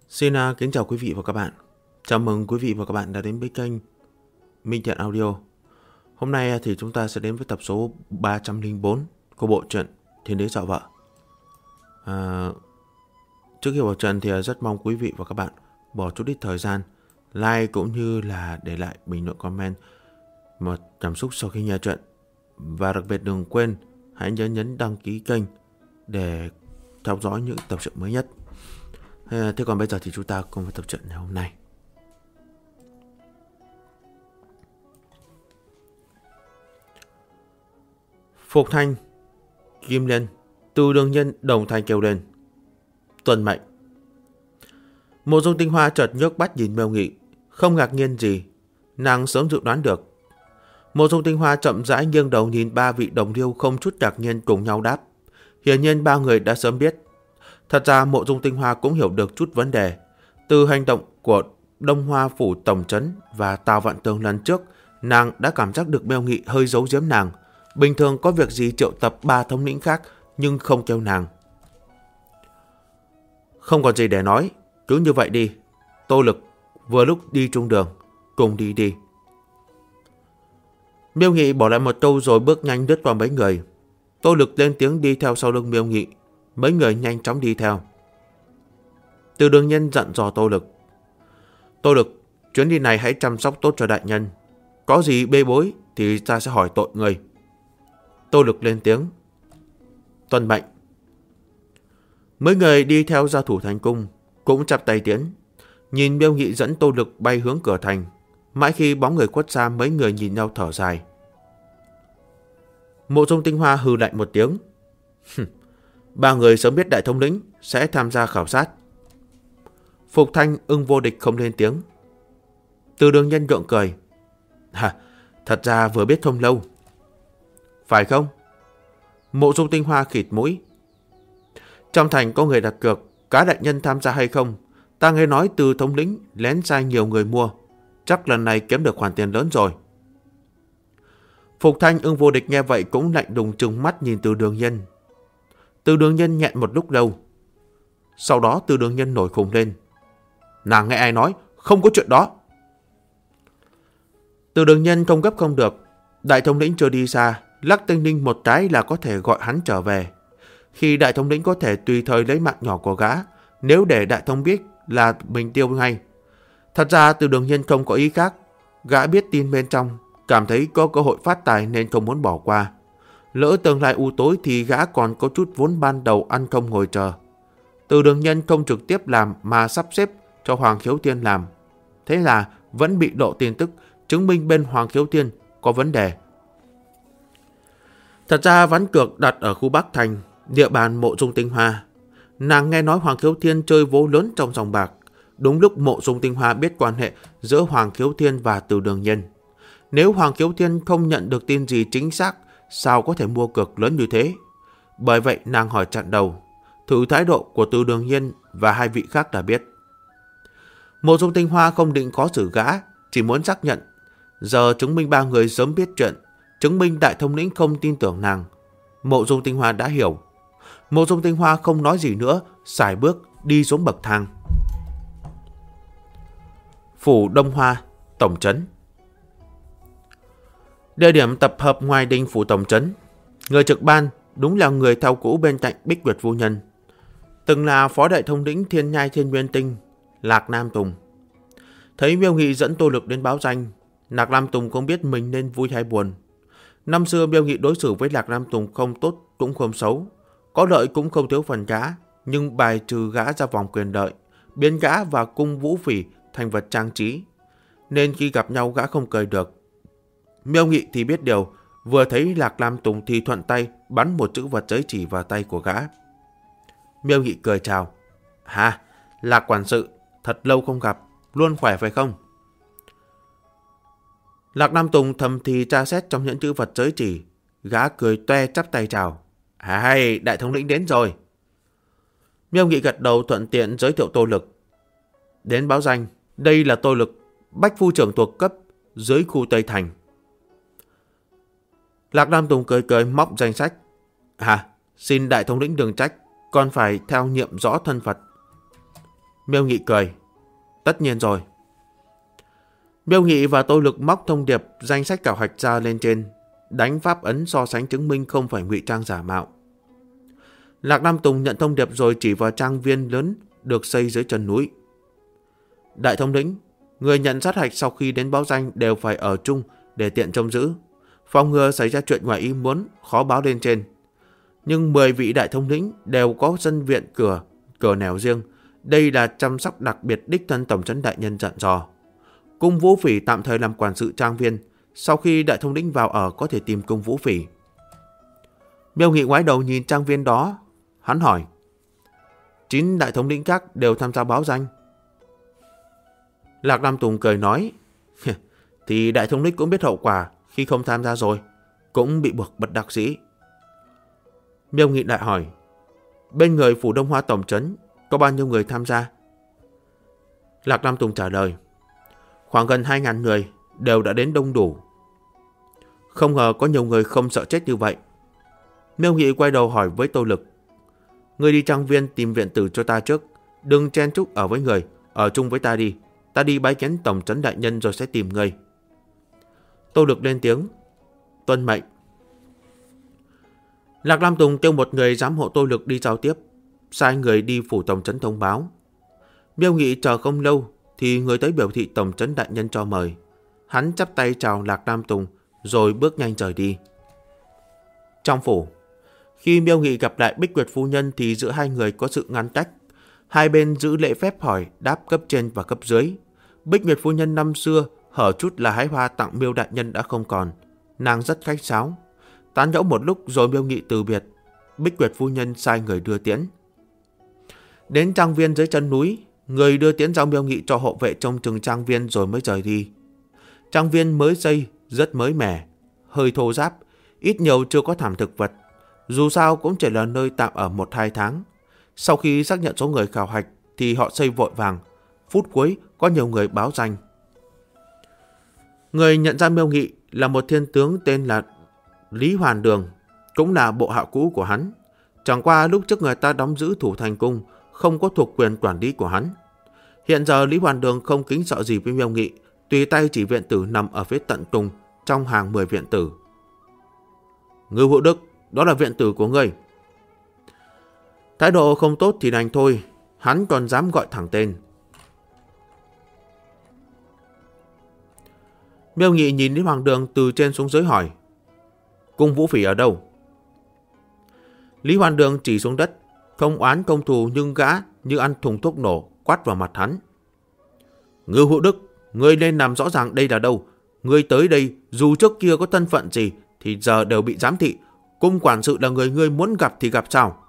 Xin kính chào quý vị và các bạn. Chào mừng quý vị và các bạn đã đến với kênh Minh Thiện Audio. Hôm nay thì chúng ta sẽ đến với tập số 304 của bộ truyện Thiên Đế Dạo Vợ. Trước khi vào truyện thì rất mong quý vị và các bạn bỏ chút ít thời gian like cũng như là để lại bình luận comment một cảm xúc sau khi nghe truyện. Và đặc biệt đừng quên hãy nhấn đăng ký kênh để theo dõi những tập truyện mới nhất. Thế còn bây giờ thì chúng ta cùng với tập truyện ngày hôm nay. Phục Thanh, Kim Liên, Từ Đường Nhân đồng thanh kêu lên: tuân mệnh. Mộ Dung Tinh Hoa chợt nhấc mắt nhìn Miêu Nghị, không ngạc nhiên gì, nàng sớm dự đoán được. Mộ Dung Tinh Hoa chậm rãi nghiêng đầu nhìn ba vị đồng liêu không chút ngạc nhiên cùng nhau đáp. Hiển nhiên ba người đã sớm biết. Thật ra Mộ Dung Tinh Hoa cũng hiểu được chút vấn đề. Từ hành động của Đông Hoa Phủ Tổng Trấn và Tào Vạn Tường lần trước, nàng đã cảm giác được Miêu Nghị hơi giấu giếm nàng. Bình thường có việc gì triệu tập ba thống lĩnh khác nhưng không kêu nàng. Không còn gì để nói, cứ như vậy đi. Tô Lực vừa lúc đi trung đường, cùng đi đi. Miêu Nghị bỏ lại một câu rồi bước nhanh lướt qua mấy người. Tô Lực lên tiếng đi theo sau lưng Miêu Nghị. Mấy người nhanh chóng đi theo. Từ Đường Nhân dặn dò Tô Lực: Tô Lực, chuyến đi này hãy chăm sóc tốt cho đại nhân. Có gì bê bối thì ta sẽ hỏi tội người. Tô Lực lên tiếng: tuân mệnh. Mấy người đi theo gia thủ thành cung cũng chắp tay tiễn. Nhìn Miêu Nghị dẫn Tô Lực bay hướng cửa thành. Mãi khi bóng người khuất xa, mấy người nhìn nhau thở dài. Mộ Dung Tinh Hoa hừ lạnh một tiếng: ba người sớm biết đại thống lĩnh sẽ tham gia khảo sát. Phục Thanh, Ưng Vô Địch không lên tiếng. Từ Đường Nhân gượng cười: thật ra vừa biết không lâu. Phải không? Mộ Dung Tinh Hoa khịt mũi. Trong thành có người đặt cược cá đại nhân tham gia hay không. Ta nghe nói Từ thống lĩnh lén sai nhiều người mua. Chắc lần này kiếm được khoản tiền lớn rồi. Phục Thanh, Ưng Vô Địch nghe vậy cũng lạnh lùng trừng mắt nhìn Từ Đường Nhân. Từ Đường Nhân nghẹn một lúc lâu. Sau đó Từ Đường Nhân nổi khùng lên: nàng nghe ai nói, không có chuyện đó. Từ Đường Nhân không gấp không được. Đại thống lĩnh chưa đi xa, lắc tinh linh một cái là có thể gọi hắn trở về. Khi đại thống lĩnh có thể tùy thời lấy mạng nhỏ của gã, nếu để đại thống biết là mình tiêu ngay. Thật ra Từ Đường Nhân không có ý khác. Gã biết tin bên trong, cảm thấy có cơ hội phát tài nên không muốn bỏ qua. Lỡ tương lai u tối thì gã còn có chút vốn ban đầu ăn không ngồi chờ. Từ Đường Nhân không trực tiếp làm mà sắp xếp cho Hoàng Khiếu Thiên làm. Thế là vẫn bị lộ tin tức chứng minh bên Hoàng Khiếu Thiên có vấn đề. Thật ra ván cược đặt ở khu Bắc Thành, địa bàn Mộ Dung Tinh Hoa. Nàng nghe nói Hoàng Khiếu Thiên chơi vố lớn trong sòng bạc. Đúng lúc Mộ Dung Tinh Hoa biết quan hệ giữa Hoàng Khiếu Thiên và Từ Đường Nhân. Nếu Hoàng Khiếu Thiên không nhận được tin gì chính xác, sao có thể mua cược lớn như thế? Bởi vậy nàng hỏi chặn đầu, thử thái độ của Từ Đường Nhân và hai vị khác đã biết. Mộ Dung Tinh Hoa không định khó xử gã, chỉ muốn xác nhận. Giờ chứng minh ba người sớm biết chuyện, chứng minh đại thống lĩnh không tin tưởng nàng. Mộ Dung Tinh Hoa đã hiểu. Mộ Dung Tinh Hoa không nói gì nữa, sải bước đi xuống bậc thang. Phủ Đông Hoa, Tổng Trấn. Địa điểm tập hợp ngoài đình phủ Tổng Trấn. Người trực ban đúng là người theo cũ bên cạnh Bích Nguyệt Phu Nhân, từng là phó đại thống lĩnh Thiên Nhai Thiên Nguyên Tinh, Lạc Nam Tùng. Thấy Miêu Nghị dẫn Tô Lực đến báo danh, Lạc Nam Tùng không biết mình nên vui hay buồn. Năm xưa Miêu Nghị đối xử với Lạc Nam Tùng không tốt cũng không xấu, có lợi cũng không thiếu phần gã, nhưng bài trừ gã ra vòng quyền lợi, biến gã và cung vũ phỉ thành vật trang trí, nên khi gặp nhau gã không cười được. Miêu Nghị thì biết điều, vừa thấy Lạc Nam Tùng thì thuận tay bắn một chữ vật giới chỉ vào tay của gã. Miêu Nghị cười chào: Lạc quản sự, thật lâu không gặp, luôn khỏe phải không? Lạc Nam Tùng thầm thì tra xét trong những chữ vật giới chỉ. Gã cười toe chắp tay chào: đại thống lĩnh đến rồi. Miêu Nghị gật đầu thuận tiện giới thiệu Tô Lực. Đến báo danh, đây là Tô Lực, bách phu trưởng thuộc cấp dưới khu Tây Thành. Lạc Nam Tùng cười cười móc danh sách. Xin đại thống lĩnh đừng trách, con phải theo nhiệm rõ thân phận. Miêu Nghị cười. Tất nhiên rồi. Miêu Nghị và Tô Lực móc thông điệp danh sách khảo hạch ra lên trên, đánh pháp ấn so sánh chứng minh không phải ngụy trang giả mạo. Lạc Nam Tùng nhận thông điệp rồi chỉ vào trang viên lớn được xây dưới chân núi. Đại thống lĩnh, người nhận sát hạch sau khi đến báo danh đều phải ở chung để tiện trông giữ, phòng ngừa xảy ra chuyện ngoài ý muốn khó báo lên trên. Nhưng 10 vị đại thống lĩnh đều có dân viện cửa nẻo riêng. Đây là chăm sóc đặc biệt đích thân tổng trấn đại nhân dặn dò. Cung Vũ Phỉ tạm thời làm quản sự trang viên, sau khi đại thống lĩnh vào ở có thể tìm Cung Vũ Phỉ. Miêu Nghị ngoái đầu nhìn trang viên đó, hắn hỏi: 9 đại thống lĩnh khác đều tham gia báo danh? Lạc Nam Tùng cười nói: thì đại thống lĩnh cũng biết hậu quả khi không tham gia rồi, cũng bị buộc bất đắc dĩ. Miêu Nghị lại hỏi: bên người phủ Đông Hoa tổng trấn có bao nhiêu người tham gia? Lạc Nam Tùng trả lời: khoảng gần 2.000 người, đều đã đến đông đủ. Không ngờ có nhiều người không sợ chết như vậy. Miêu Nghị quay đầu hỏi với Tô Lực: ngươi đi trang viên tìm viện tử cho ta trước, đừng chen chúc ở với người, ở chung với ta đi. Ta đi bái kiến tổng trấn đại nhân rồi sẽ tìm ngươi. Tô Lực lên tiếng: tuân mệnh. Lạc Nam Tùng kêu một người giám hộ Tô Lực đi giao tiếp, sai người đi phủ tổng trấn thông báo. Miêu Nghị chờ không lâu thì người tới biểu thị tổng trấn đại nhân cho mời. Hắn chắp tay chào Lạc Nam Tùng rồi bước nhanh rời đi. Trong phủ, khi Miêu Nghị gặp lại Bích Nguyệt phu nhân thì giữa hai người có sự ngăn cách. Hai bên giữ lễ phép hỏi đáp cấp trên và cấp dưới. Bích Nguyệt phu nhân năm xưa hở chút là hái hoa tặng Miêu đại nhân đã không còn. Nàng rất khách sáo. Tán gẫu một lúc rồi Miêu Nghị từ biệt. Bích Nguyệt phu nhân sai người đưa tiễn. Đến trang viên dưới chân núi, người đưa tiễn giao Miêu Nghị cho hộ vệ trông chừng trang viên rồi mới rời đi. Trang viên mới xây, rất mới mẻ, hơi thô ráp, ít nhiều chưa có thảm thực vật. Dù sao cũng chỉ là nơi tạm ở 1-2 tháng. Sau khi xác nhận số người khảo hạch thì họ xây vội vàng. Phút cuối có nhiều người báo danh. Người nhận ra Miêu Nghị là một thiên tướng tên là Lý Hoàn Đường, cũng là bộ hạ cũ của hắn. Chẳng qua lúc trước người ta đóng giữ thủ thành cung, không có thuộc quyền quản lý của hắn. Hiện giờ Lý Hoàn Đường không kính sợ gì với Miêu Nghị, tùy tay chỉ viện tử nằm ở phía tận cùng trong hàng 10 viện tử. Ngưu Hữu Đức, đó là viện tử của ngươi. Thái độ không tốt thì đành thôi, hắn còn dám gọi thẳng tên. Miêu Nghị nhìn Lý Hoàng Đường từ trên xuống dưới hỏi: Cung Vũ Phỉ ở đâu? Lý Hoàng Đường chỉ xuống đất, không oán không thù nhưng gã như ăn thùng thuốc nổ quát vào mặt hắn: Ngưu Hữu Đức, ngươi nên làm rõ ràng đây là đâu. Ngươi tới đây dù trước kia có thân phận gì thì giờ đều bị giám thị. Cung quản sự là người ngươi muốn gặp thì gặp sao?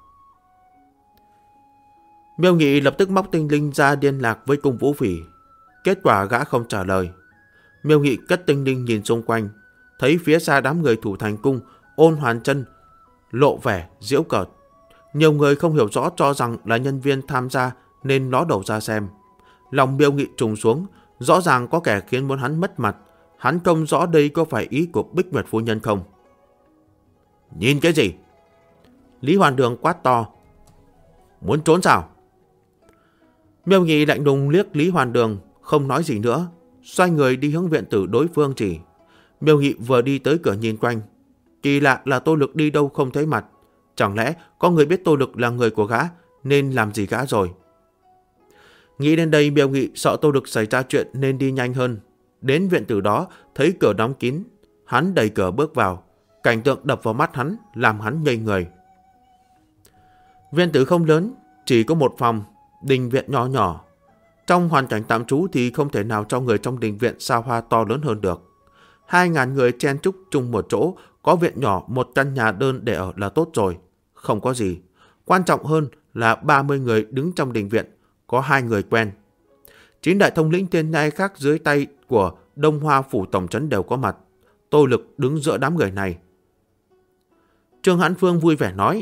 Miêu Nghị lập tức móc tinh linh ra liên lạc với Cung Vũ Phỉ. Kết quả gã không trả lời. Miêu Nghị cất tinh linh nhìn xung quanh, thấy phía xa đám người thủ thành cung Ôn Hoàn Chân lộ vẻ giễu cợt. Nhiều người không hiểu rõ cho rằng là nhân viên tham gia nên ló đầu ra xem. Lòng Miêu Nghị trùng xuống, rõ ràng có kẻ khiến muốn hắn mất mặt. Hắn không rõ đây có phải ý của Bích Nguyệt phu nhân không. Nhìn cái gì? Lý Hoàn Đường quát to. Muốn trốn sao? Miêu Nghị lạnh lùng liếc Lý Hoàn Đường, không nói gì nữa, xoay người đi hướng viện tử đối phương chỉ. Miêu Nghị vừa đi tới cửa nhìn quanh. Kỳ lạ là Tô Lực đi đâu không thấy mặt. Chẳng lẽ có người biết Tô Lực là người của gã nên làm gì gã rồi? Nghĩ đến đây Miêu Nghị sợ Tô Lực xảy ra chuyện nên đi nhanh hơn. Đến viện tử đó thấy cửa đóng kín, hắn đẩy cửa bước vào. Cảnh tượng đập vào mắt hắn làm hắn ngây người. Viện tử không lớn, chỉ có một phòng, đình viện nhỏ nhỏ. Trong hoàn cảnh tạm trú thì không thể nào cho người trong đình viện xa hoa to lớn hơn được. 2.000 người chen chúc chung một chỗ, có viện nhỏ, một căn nhà đơn để ở là tốt rồi. Không có gì. Quan trọng hơn là 30 người đứng trong đình viện, có 2 người quen. 9 đại thống lĩnh thiên nhai khác dưới tay của Đông Hoa phủ tổng trấn đều có mặt. Tô Lực đứng giữa đám người này. Trương Hãn Phương vui vẻ nói: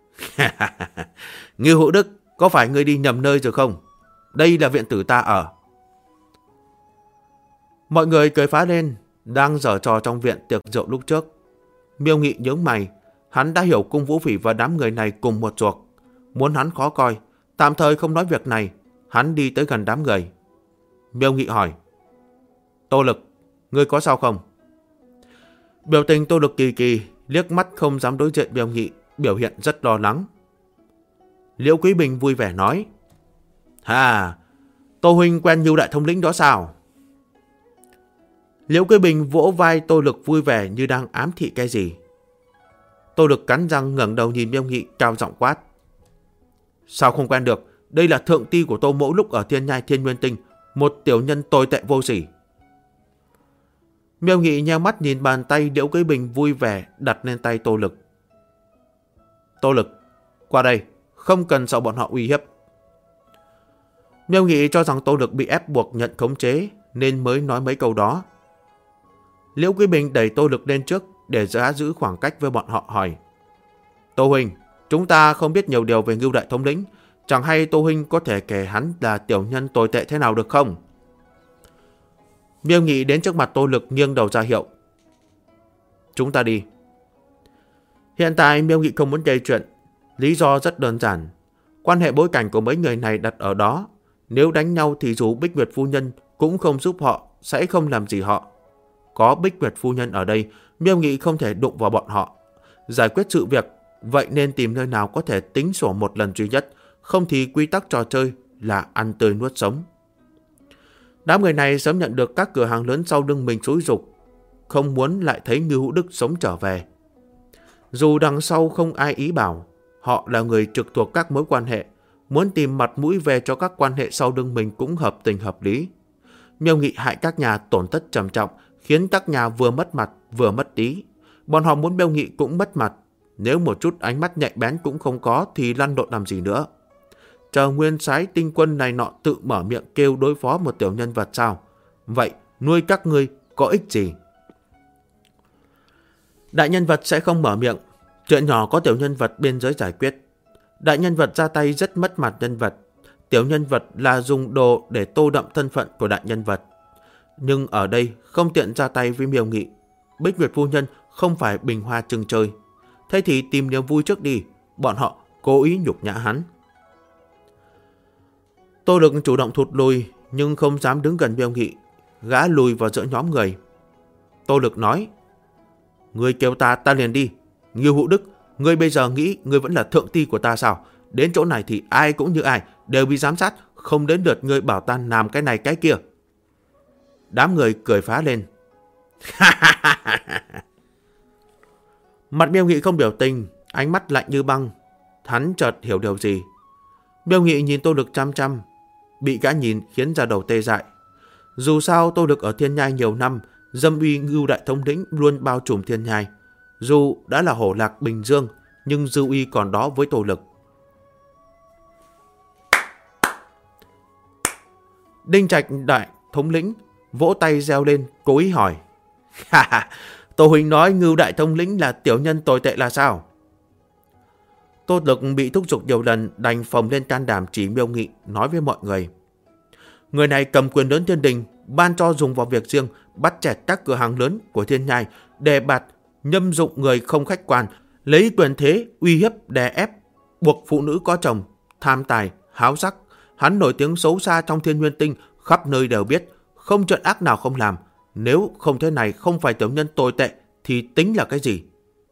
Ngưu Hữu Đức, có phải ngươi đi nhầm nơi rồi không? Đây là viện tử ta ở. Mọi người cười phá lên, đang giở trò trong viện tiệc rượu lúc trước. Miêu Nghị nhướng mày, hắn đã hiểu Cung Vũ Phỉ và đám người này cùng một ruột. Muốn hắn khó coi, tạm thời không nói việc này. Hắn đi tới gần đám người. Miêu Nghị hỏi: Tô Lực, ngươi có sao không? Biểu tình Tô Lực kỳ kỳ, liếc mắt không dám đối diện Miêu Nghị, biểu hiện rất lo lắng. Liễu Quý Bình vui vẻ nói: Hà, Tô huynh quen Ngưu đại thống lĩnh đó sao? Liễu Quý Bình vỗ vai Tô Lực vui vẻ như đang ám thị cái gì. Tô Lực cắn răng ngẩng đầu nhìn Miêu Nghị, cao giọng quát: Sao không quen được? Đây là thượng ti của Tô mỗ lúc ở Thiên Nhai Thiên Nguyên Tinh, một tiểu nhân tồi tệ vô sỉ. Miêu Nghị nheo mắt nhìn bàn tay Liễu Quý Bình vui vẻ đặt lên tay Tô Lực. Tô Lực, qua đây, không cần sợ bọn họ uy hiếp. Miêu Nghị cho rằng Tô Lực bị ép buộc nhận khống chế nên mới nói mấy câu đó. Liễu Quý Bình đẩy Tô Lực lên trước để giữ khoảng cách với bọn họ, hỏi: Tô huynh, chúng ta không biết nhiều điều về Ngưu đại thống lĩnh, chẳng hay Tô huynh có thể kể hắn là tiểu nhân tồi tệ thế nào được không? Miêu Nghị đến trước mặt Tô Lực nghiêng đầu ra hiệu: Chúng ta đi. Hiện tại Miêu Nghị không muốn gây chuyện. Lý do rất đơn giản. Quan hệ bối cảnh của mấy người này đặt ở đó. Nếu đánh nhau thì dù Bích Nguyệt phu nhân cũng không giúp họ, sẽ không làm gì họ. Có Bích Nguyệt phu nhân ở đây, Miêu Nghị không thể đụng vào bọn họ. Giải quyết sự việc, vậy nên tìm nơi nào có thể tính sổ một lần duy nhất, không thì quy tắc trò chơi là ăn tươi nuốt sống. Đám người này sớm nhận được các cửa hàng lớn sau lưng mình xúi giục, không muốn lại thấy Ngưu Hữu Đức sống trở về. Dù đằng sau không ai ý bảo, họ là người trực thuộc các mối quan hệ, muốn tìm mặt mũi về cho các quan hệ sau lưng mình cũng hợp tình hợp lý. Miêu Nghị hại các nhà tổn thất trầm trọng, khiến các nhà vừa mất mặt vừa mất tí. Bọn họ muốn Miêu Nghị cũng mất mặt, nếu một chút ánh mắt nhạy bén cũng không có thì lăn lộn làm gì nữa. Chờ nguyên soái tinh quân này nọ tự mở miệng kêu đối phó một tiểu nhân vật sao? Vậy nuôi các ngươi có ích gì? Đại nhân vật sẽ không mở miệng, chuyện nhỏ có tiểu nhân vật biên giới giải quyết. Đại nhân vật ra tay rất mất mặt nhân vật, tiểu nhân vật là dùng đồ để tô đậm thân phận của đại nhân vật. Nhưng ở đây không tiện ra tay với Miêu Nghị. Bích Nguyệt phu nhân không phải bình hoa trưng chơi. Thế thì tìm niềm vui trước đi, bọn họ cố ý nhục nhã hắn. Tô Lực chủ động thụt lùi nhưng không dám đứng gần Miêu Nghị, gã lùi vào giữa nhóm người. Tô Lực nói: Ngươi kêu ta liền đi. Ngưu Hữu Đức, ngươi bây giờ nghĩ ngươi vẫn là thượng ti của ta sao? Đến chỗ này thì ai cũng như ai, đều bị giám sát, không đến lượt ngươi bảo ta làm cái này cái kia. Đám người cười phá lên. Mặt Miêu Nghị không biểu tình, ánh mắt lạnh như băng. Hắn chợt hiểu điều gì. Miêu Nghị nhìn Tô Lực chăm chăm, bị gã nhìn khiến da đầu tê dại. Dù sao Tô Lực ở Thiên Nhai nhiều năm, dâm uy Ngưu đại thống lĩnh luôn bao trùm Thiên Nhai. Dù đã là hổ lạc Bình Dương, nhưng dư uy còn đó với Tô Lực. Đinh Trạch đại thống lĩnh vỗ tay reo lên, cố ý hỏi: Tô huynh nói Ngưu đại thống lĩnh là tiểu nhân tồi tệ là sao? Tô Lực bị thúc giục nhiều lần, đành phồng lên can đảm chỉ Miêu Nghị, nói với mọi người: Người này cầm quyền lớn thiên đình, ban cho dùng vào việc riêng, bắt chẹt các cửa hàng lớn của Thiên Nhai, đề bạt, nhâm dụng người không khách quan, lấy quyền thế uy hiếp đè ép, buộc phụ nữ có chồng, tham tài, háo sắc. Hắn nổi tiếng xấu xa trong Thiên Nguyên Tinh, khắp nơi đều biết, không chuyện ác nào không làm. Nếu không thế này không phải tiểu nhân tồi tệ thì tính là cái gì?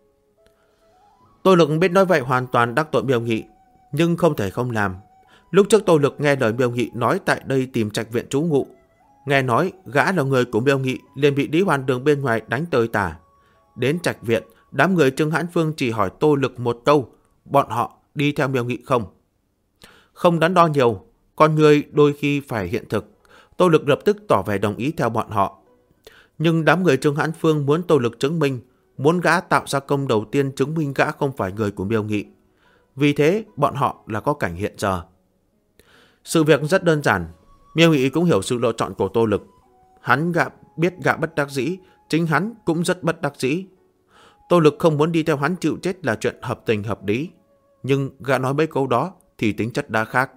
Tô Lực biết nói vậy hoàn toàn đắc tội Miêu Nghị, nhưng không thể không làm. Lúc trước Tô Lực nghe lời Miêu Nghị nói tại đây tìm trạch viện trú ngụ. Nghe nói gã là người của Miêu Nghị, liền bị Lý Hoàn Đường bên ngoài đánh tơi tả. Đến trạch viện, đám người Trương Hãn Phương chỉ hỏi Tô Lực một câu: bọn họ đi theo Miêu Nghị không? Không đắn đo nhiều, con người đôi khi phải hiện thực. Tô Lực lập tức tỏ vẻ đồng ý theo bọn họ. Nhưng đám người Trương Hãn Phương muốn Tô Lực chứng minh, muốn gã tạo ra công đầu tiên chứng minh gã không phải người của Miêu Nghị. Vì thế bọn họ là có cảnh hiện giờ. Sự việc rất đơn giản. Miêu Nghị cũng hiểu sự lựa chọn của Tô Lực. Hắn biết gã bất đắc dĩ, chính hắn cũng rất bất đắc dĩ. Tô Lực không muốn đi theo hắn chịu chết là chuyện hợp tình hợp lý. Nhưng gã nói mấy câu đó thì tính chất đã khác.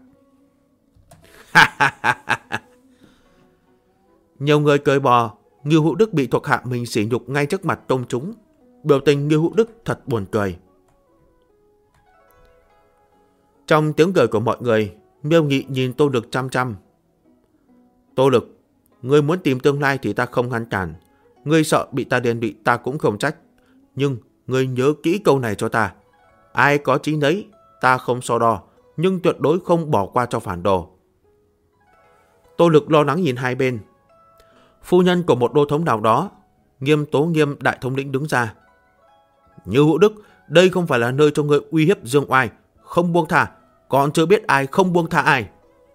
Nhiều người cười bò. Ngưu Hữu Đức bị thuộc hạ mình sỉ nhục ngay trước mặt công chúng. Biểu tình Ngưu Hữu Đức thật buồn cười. Trong tiếng cười của mọi người, Miêu Nghị nhìn Tô Lực chăm chăm. Tô Lực, ngươi muốn tìm tương lai thì ta không ngăn cản. Ngươi sợ bị ta liên lụy ta cũng không trách. Nhưng ngươi nhớ kỹ câu này cho ta. Ai có chí nấy, ta không so đo, nhưng tuyệt đối không bỏ qua cho phản đồ. Tô Lực lo lắng nhìn hai bên. Phu nhân của một đô thống nào đó, Nghiêm Tố Nghiêm đại thống lĩnh đứng ra. Như Hữu Đức, đây không phải là nơi cho ngươi uy hiếp dương oai, không buông tha, còn chưa biết ai không buông tha ai.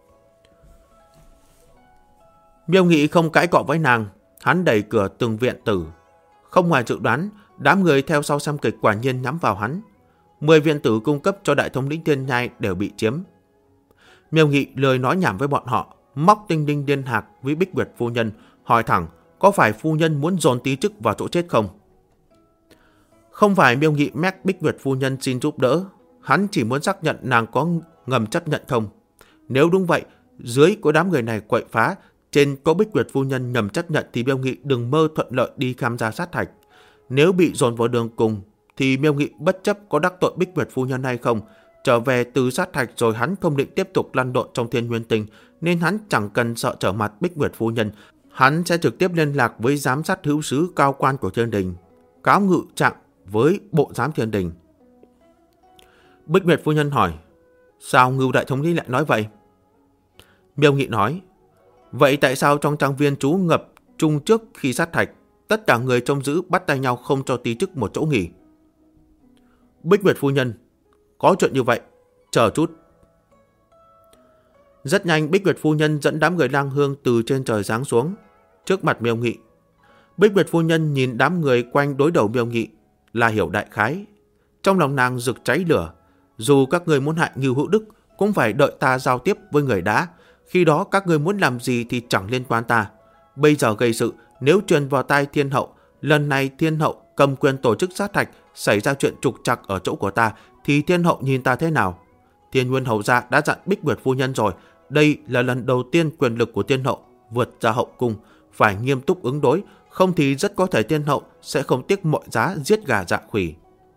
Miêu Nghị không cãi cọ với nàng, hắn đẩy cửa từng viện tử. Không ngoài dự đoán, đám người theo sau xem kịch quả nhiên nhắm vào hắn. 10 viện tử cung cấp cho đại thống lĩnh Thiên Nhai đều bị chiếm. Miêu Nghị lời nói nhảm với bọn họ, móc tinh linh liên hạc với Bích Nguyệt phu nhân, hỏi thẳng có phải phu nhân muốn dồn tí chức vào chỗ chết không? Không phải Miêu Nghị mách Bích Nguyệt phu nhân xin giúp đỡ, hắn chỉ muốn xác nhận nàng có ngầm chấp nhận không. Nếu đúng vậy, dưới có đám người này quậy phá, trên có Bích Nguyệt phu nhân ngầm chấp nhận thì Miêu Nghị đừng mơ thuận lợi đi tham gia sát hạch. Nếu bị dồn vào đường cùng thì Miêu Nghị bất chấp có đắc tội Bích Nguyệt phu nhân hay không, trở về từ sát hạch rồi hắn không định tiếp tục lăn lộn trong Thiên Nguyên Tinh, nên hắn chẳng cần sợ trở mặt Bích Nguyệt phu nhân. Hắn sẽ trực tiếp liên lạc với giám sát hữu sứ cao quan của Thiên Đình, cáo ngự trạng với bộ giám Thiên Đình. Bích Nguyệt phu nhân hỏi, sao Ngưu đại thống lĩnh lại nói vậy? Miêu Nghị nói, vậy tại sao trong trang viên trú ngập chung trước khi sát hạch, tất cả người trông giữ bắt tay nhau không cho tí chức một chỗ nghỉ? Bích Nguyệt phu nhân, có chuyện như vậy, chờ chút. Rất nhanh Bích Nguyệt phu nhân dẫn đám người lang hương từ trên trời giáng xuống trước mặt Miêu Nghị. Bích Nguyệt phu nhân nhìn đám người quanh đối đầu Miêu Nghị là hiểu đại khái. Trong lòng nàng rực cháy lửa, dù các người muốn hại Ngưu Hữu Đức cũng phải đợi ta giao tiếp với người đã. Khi đó các người muốn làm gì thì chẳng liên quan ta. Bây giờ gây sự, nếu truyền vào tai Thiên hậu, lần này Thiên hậu cầm quyền tổ chức sát hạch, xảy ra chuyện trục trặc ở chỗ của ta, thì Thiên hậu nhìn ta thế nào? Thiên Nguyên hầu gia đã dặn Bích Nguyệt phu nhân rồi, đây là lần đầu tiên quyền lực của Thiên hậu vượt ra hậu cung, phải nghiêm túc ứng đối, không thì rất có thể Thiên hậu sẽ không tiếc mọi giá giết gà dạ khỉ.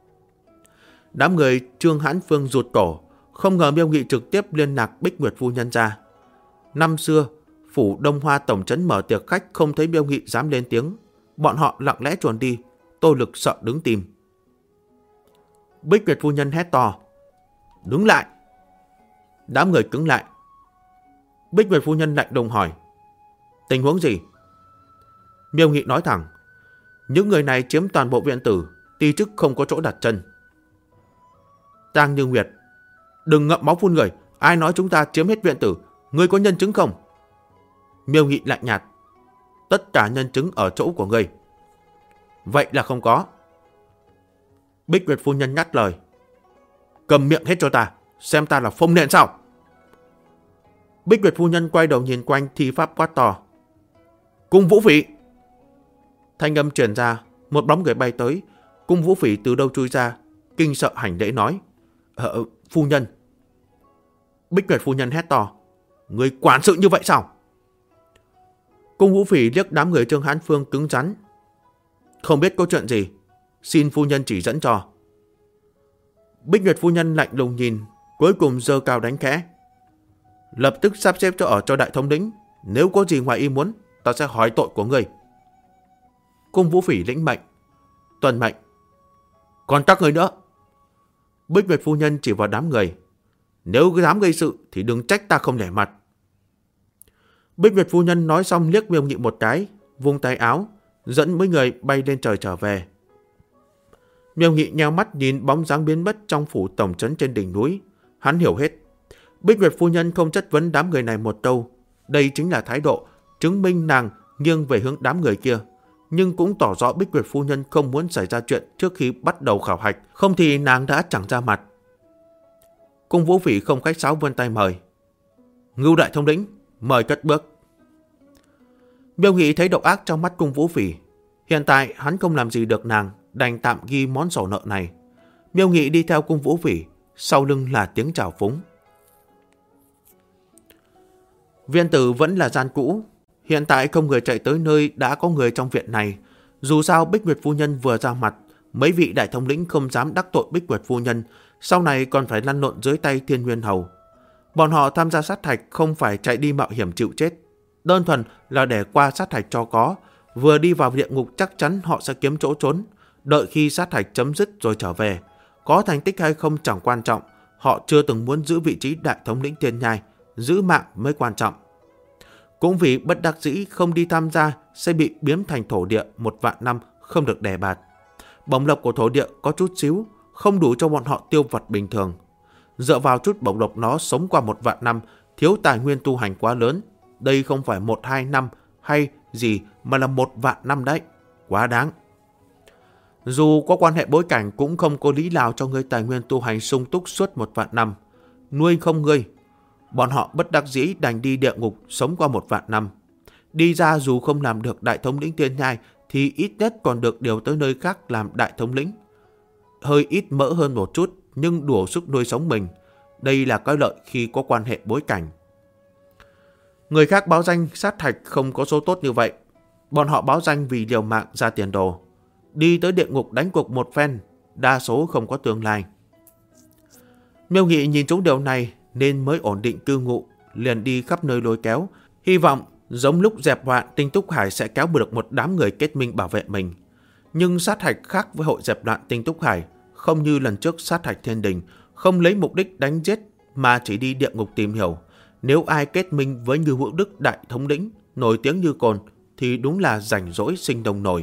Đám người Trương Hãn Phương rụt cổ, không ngờ Miêu Nghị trực tiếp liên lạc Bích Nguyệt phu nhân ra. Năm xưa, phủ Đông Hoa tổng trấn mở tiệc khách, không thấy Miêu Nghị dám lên tiếng, bọn họ lặng lẽ chuồn đi. Tô Lực sợ đứng tìm. Bích Nguyệt phu nhân hét to, đứng lại. Đám người cứng lại. Bích Nguyệt phu nhân lạnh lùng hỏi, tình huống gì? Miêu Nghị nói thẳng, những người này chiếm toàn bộ viện tử, ti chức không có chỗ đặt chân. Tang Như Nguyệt, đừng ngậm máu phun người, ai nói chúng ta chiếm hết viện tử, ngươi có nhân chứng không? Miêu Nghị lạnh nhạt, tất cả nhân chứng ở chỗ của ngươi. Vậy là không có. Bích Nguyệt phu nhân ngắt lời, cầm miệng hết cho ta, xem ta là phông nện sao? Bích Nguyệt phu nhân quay đầu nhìn quanh thi pháp quát to, Cung Vũ Phỉ. Thanh âm truyền ra, một bóng người bay tới. Cung Vũ Phỉ từ đâu chui ra, kinh sợ hành lễ nói, phu nhân. Bích Nguyệt phu nhân hét to, người quản sự như vậy sao? Cung Vũ Phỉ liếc đám người Trương Hãn Phương cứng rắn, không biết có chuyện gì, xin phu nhân chỉ dẫn cho. Bích Nguyệt phu nhân lạnh lùng nhìn, cuối cùng giơ cao đánh khẽ, lập tức sắp xếp chỗ ở cho đại thống lĩnh, nếu có gì ngoài ý muốn, ta sẽ hỏi tội của ngươi. Cung Vũ Phỉ lĩnh mệnh, tuân mệnh. Còn các người nữa. Bích Nguyệt phu nhân chỉ vào đám người, nếu dám gây sự thì đừng trách ta không nể mặt. Bích Nguyệt phu nhân nói xong liếc Miêu Nghị một cái, vung tay áo, dẫn mấy người bay lên trời trở về. Miêu Nghị nheo mắt nhìn bóng dáng biến mất trong phủ tổng trấn trên đỉnh núi. Hắn hiểu hết. Bích Nguyệt phu nhân không chất vấn đám người này một câu. Đây chính là thái độ, chứng minh nàng nghiêng về hướng đám người kia. Nhưng cũng tỏ rõ Bích Nguyệt phu nhân không muốn xảy ra chuyện trước khi bắt đầu khảo hạch, không thì nàng đã chẳng ra mặt. Cung Vũ Phỉ không khách sáo vươn tay mời. Ngưu đại thống lĩnh, mời cất bước. Miêu Nghị thấy độc ác trong mắt Cung Vũ Phỉ. Hiện tại hắn không làm gì được nàng, đành tạm ghi món sổ nợ này. Miêu Nghị đi theo Cung Vũ Phỉ, sau lưng là tiếng chào phúng. Viện tử vẫn là gian cũ, hiện tại không người chạy tới nơi đã có người trong viện này. Dù sao Bích Nguyệt phu nhân vừa ra mặt, mấy vị đại thống lĩnh không dám đắc tội Bích Nguyệt phu nhân, sau này còn phải lăn lộn dưới tay Thiên Nguyên hầu. Bọn họ tham gia sát hạch không phải chạy đi mạo hiểm chịu chết, đơn thuần là để qua sát hạch cho có. Vừa đi vào địa ngục chắc chắn họ sẽ kiếm chỗ trốn, đợi khi sát hạch chấm dứt rồi trở về. Có thành tích hay không chẳng quan trọng, họ chưa từng muốn giữ vị trí đại thống lĩnh Thiên Nhai, giữ mạng mới quan trọng. Cũng vì bất đắc dĩ không đi tham gia sẽ bị biếm thành thổ địa 1 vạn năm không được đề bạt. Bổng lộc của thổ địa có chút xíu, không đủ cho bọn họ tiêu vặt bình thường. Dựa vào chút bổng lộc nó sống qua 1 vạn năm, thiếu tài nguyên tu hành quá lớn. Đây không phải 1-2 năm hay gì mà là 1 vạn năm đấy. Quá đáng. Dù có quan hệ bối cảnh cũng không có lý nào cho ngươi tài nguyên tu hành sung túc suốt 1 vạn năm. Nuôi không ngươi. Bọn họ bất đắc dĩ đành đi địa ngục sống qua 1 vạn năm. Đi ra dù không làm được đại thống lĩnh Thiên Nhai thì ít nhất còn được điều tới nơi khác làm đại thống lĩnh. Hơi ít mỡ hơn một chút nhưng đủ sức nuôi sống mình. Đây là cái lợi khi có quan hệ bối cảnh. Người khác báo danh sát hạch không có số tốt như vậy. Bọn họ báo danh vì liều mạng ra tiền đồ. Đi tới địa ngục đánh cuộc một phen, đa số không có tương lai. Miêu Nghị nhìn chúng điều này nên mới ổn định cư ngụ, liền đi khắp nơi lôi kéo, hy vọng giống lúc dẹp hoạn Tinh Túc Hải sẽ kéo được một đám người kết minh bảo vệ mình. Nhưng sát hạch khác với hội dẹp loạn Tinh Túc Hải, không như lần trước sát hạch Thiên Đình, không lấy mục đích đánh giết mà chỉ đi địa ngục tìm hiểu. Nếu ai kết minh với Như Hữu Đức đại thống lĩnh, nổi tiếng như cồn, thì đúng là rảnh rỗi sinh đồng nổi.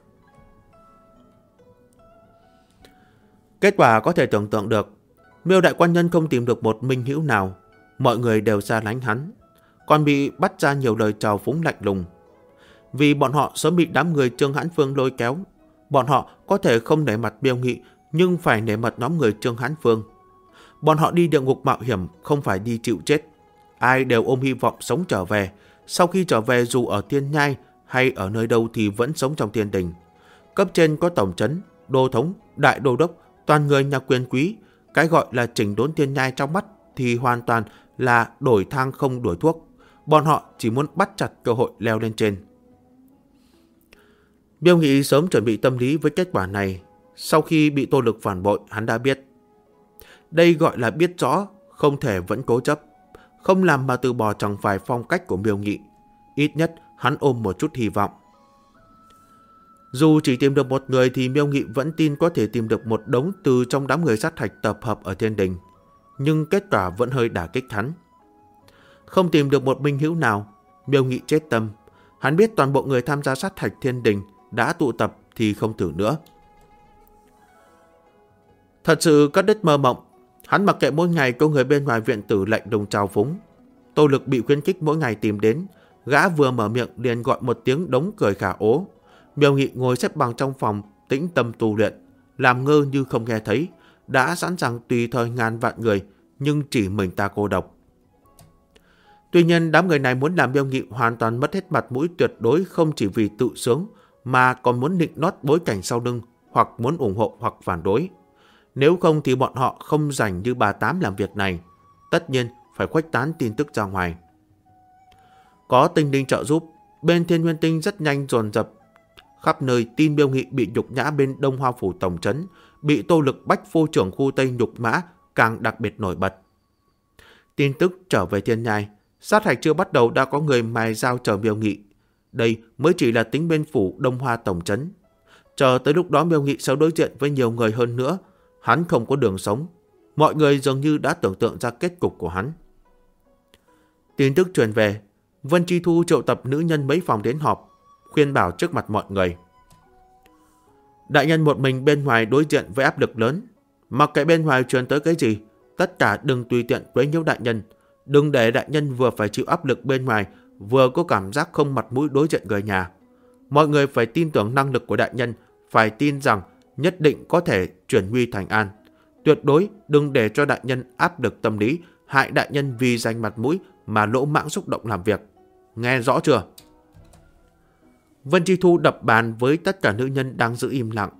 Kết quả có thể tưởng tượng được. Miêu đại quan nhân không tìm được một minh hữu nào, mọi người đều xa lánh hắn, còn bị bắt ra nhiều lời trào phúng lạnh lùng. Vì bọn họ sớm bị đám người Trương Hãn Phương lôi kéo, bọn họ có thể không nể mặt Miêu Nghị nhưng phải nể mặt nhóm người Trương Hãn Phương. Bọn họ đi địa ngục mạo hiểm không phải đi chịu chết, ai đều ôm hy vọng sống trở về. Sau khi trở về dù ở Thiên Nhai hay ở nơi đâu thì vẫn sống trong Thiên Đình. Cấp trên có tổng trấn, đô thống, đại đô đốc, toàn người nhà quyền quý. Cái gọi là chỉnh đốn Thiên Nhai trong mắt thì hoàn toàn là đổi thang không đổi thuốc. Bọn họ chỉ muốn bắt chặt cơ hội leo lên trên. Miêu Nghị sớm chuẩn bị tâm lý với kết quả này. Sau khi bị Tô Lực phản bội, hắn đã biết. Đây gọi là biết rõ, không thể vẫn cố chấp. Không làm mà từ bỏ chẳng phải phong cách của Miêu Nghị. Ít nhất hắn ôm một chút hy vọng. Dù chỉ tìm được một người thì Miêu Nghị vẫn tin có thể tìm được một đống từ trong đám người sát hạch tập hợp ở Thiên Đình. Nhưng kết quả vẫn hơi đả kích hắn. Không tìm được một minh hữu nào, Miêu Nghị chết tâm. Hắn biết toàn bộ người tham gia sát hạch Thiên Đình đã tụ tập thì không thử nữa. Thật sự cắt đứt mơ mộng. Hắn mặc kệ mỗi ngày có người bên ngoài viện tử lạnh lùng trào phúng. Tô Lực bị khuyến khích mỗi ngày tìm đến. Gã vừa mở miệng liền gọi một tiếng đống cười khả ố. Miêu Nghị ngồi xếp bằng trong phòng tĩnh tâm tu luyện, làm ngơ như không nghe thấy, đã sẵn sàng tùy thời ngàn vạn người, nhưng chỉ mình ta cô độc. Tuy nhiên đám người này muốn làm Miêu Nghị hoàn toàn mất hết mặt mũi tuyệt đối, không chỉ vì tự sướng mà còn muốn nịnh nót bối cảnh sau lưng, hoặc muốn ủng hộ hoặc phản đối. Nếu không thì bọn họ không rảnh như bà Tám làm việc này, tất nhiên phải khuếch tán tin tức ra ngoài. Có Tinh Linh trợ giúp, bên Thiên Nguyên Tinh rất nhanh dồn dập khắp nơi tin Miêu Nghị bị nhục nhã bên Đông Hoa Phủ tổng trấn, bị Tô Lực bách phu trưởng khu Tây nhục mã càng đặc biệt nổi bật. Tin tức trở về Thiên Nhai, sát hạch chưa bắt đầu đã có người mài dao chờ Miêu Nghị. Đây mới chỉ là tính bên phủ Đông Hoa tổng trấn. Chờ tới lúc đó Miêu Nghị sẽ đối diện với nhiều người hơn nữa, hắn không có đường sống. Mọi người dường như đã tưởng tượng ra kết cục của hắn. Tin tức truyền về, Vân Chi Thu triệu tập nữ nhân mấy phòng đến họp, khuyên bảo trước mặt mọi người. Đại nhân một mình bên ngoài đối diện với áp lực lớn. Mặc kệ bên ngoài truyền tới cái gì, tất cả đừng tùy tiện quấy nhiễu đại nhân. Đừng để đại nhân vừa phải chịu áp lực bên ngoài, vừa có cảm giác không mặt mũi đối diện người nhà. Mọi người phải tin tưởng năng lực của đại nhân, phải tin rằng nhất định có thể chuyển nguy thành an. Tuyệt đối đừng để cho đại nhân áp lực tâm lý, hại đại nhân vì giành mặt mũi mà lỗ mãng xúc động làm việc. Nghe rõ chưa? Vân Chi Thu đập bàn với tất cả nữ nhân đang giữ im lặng.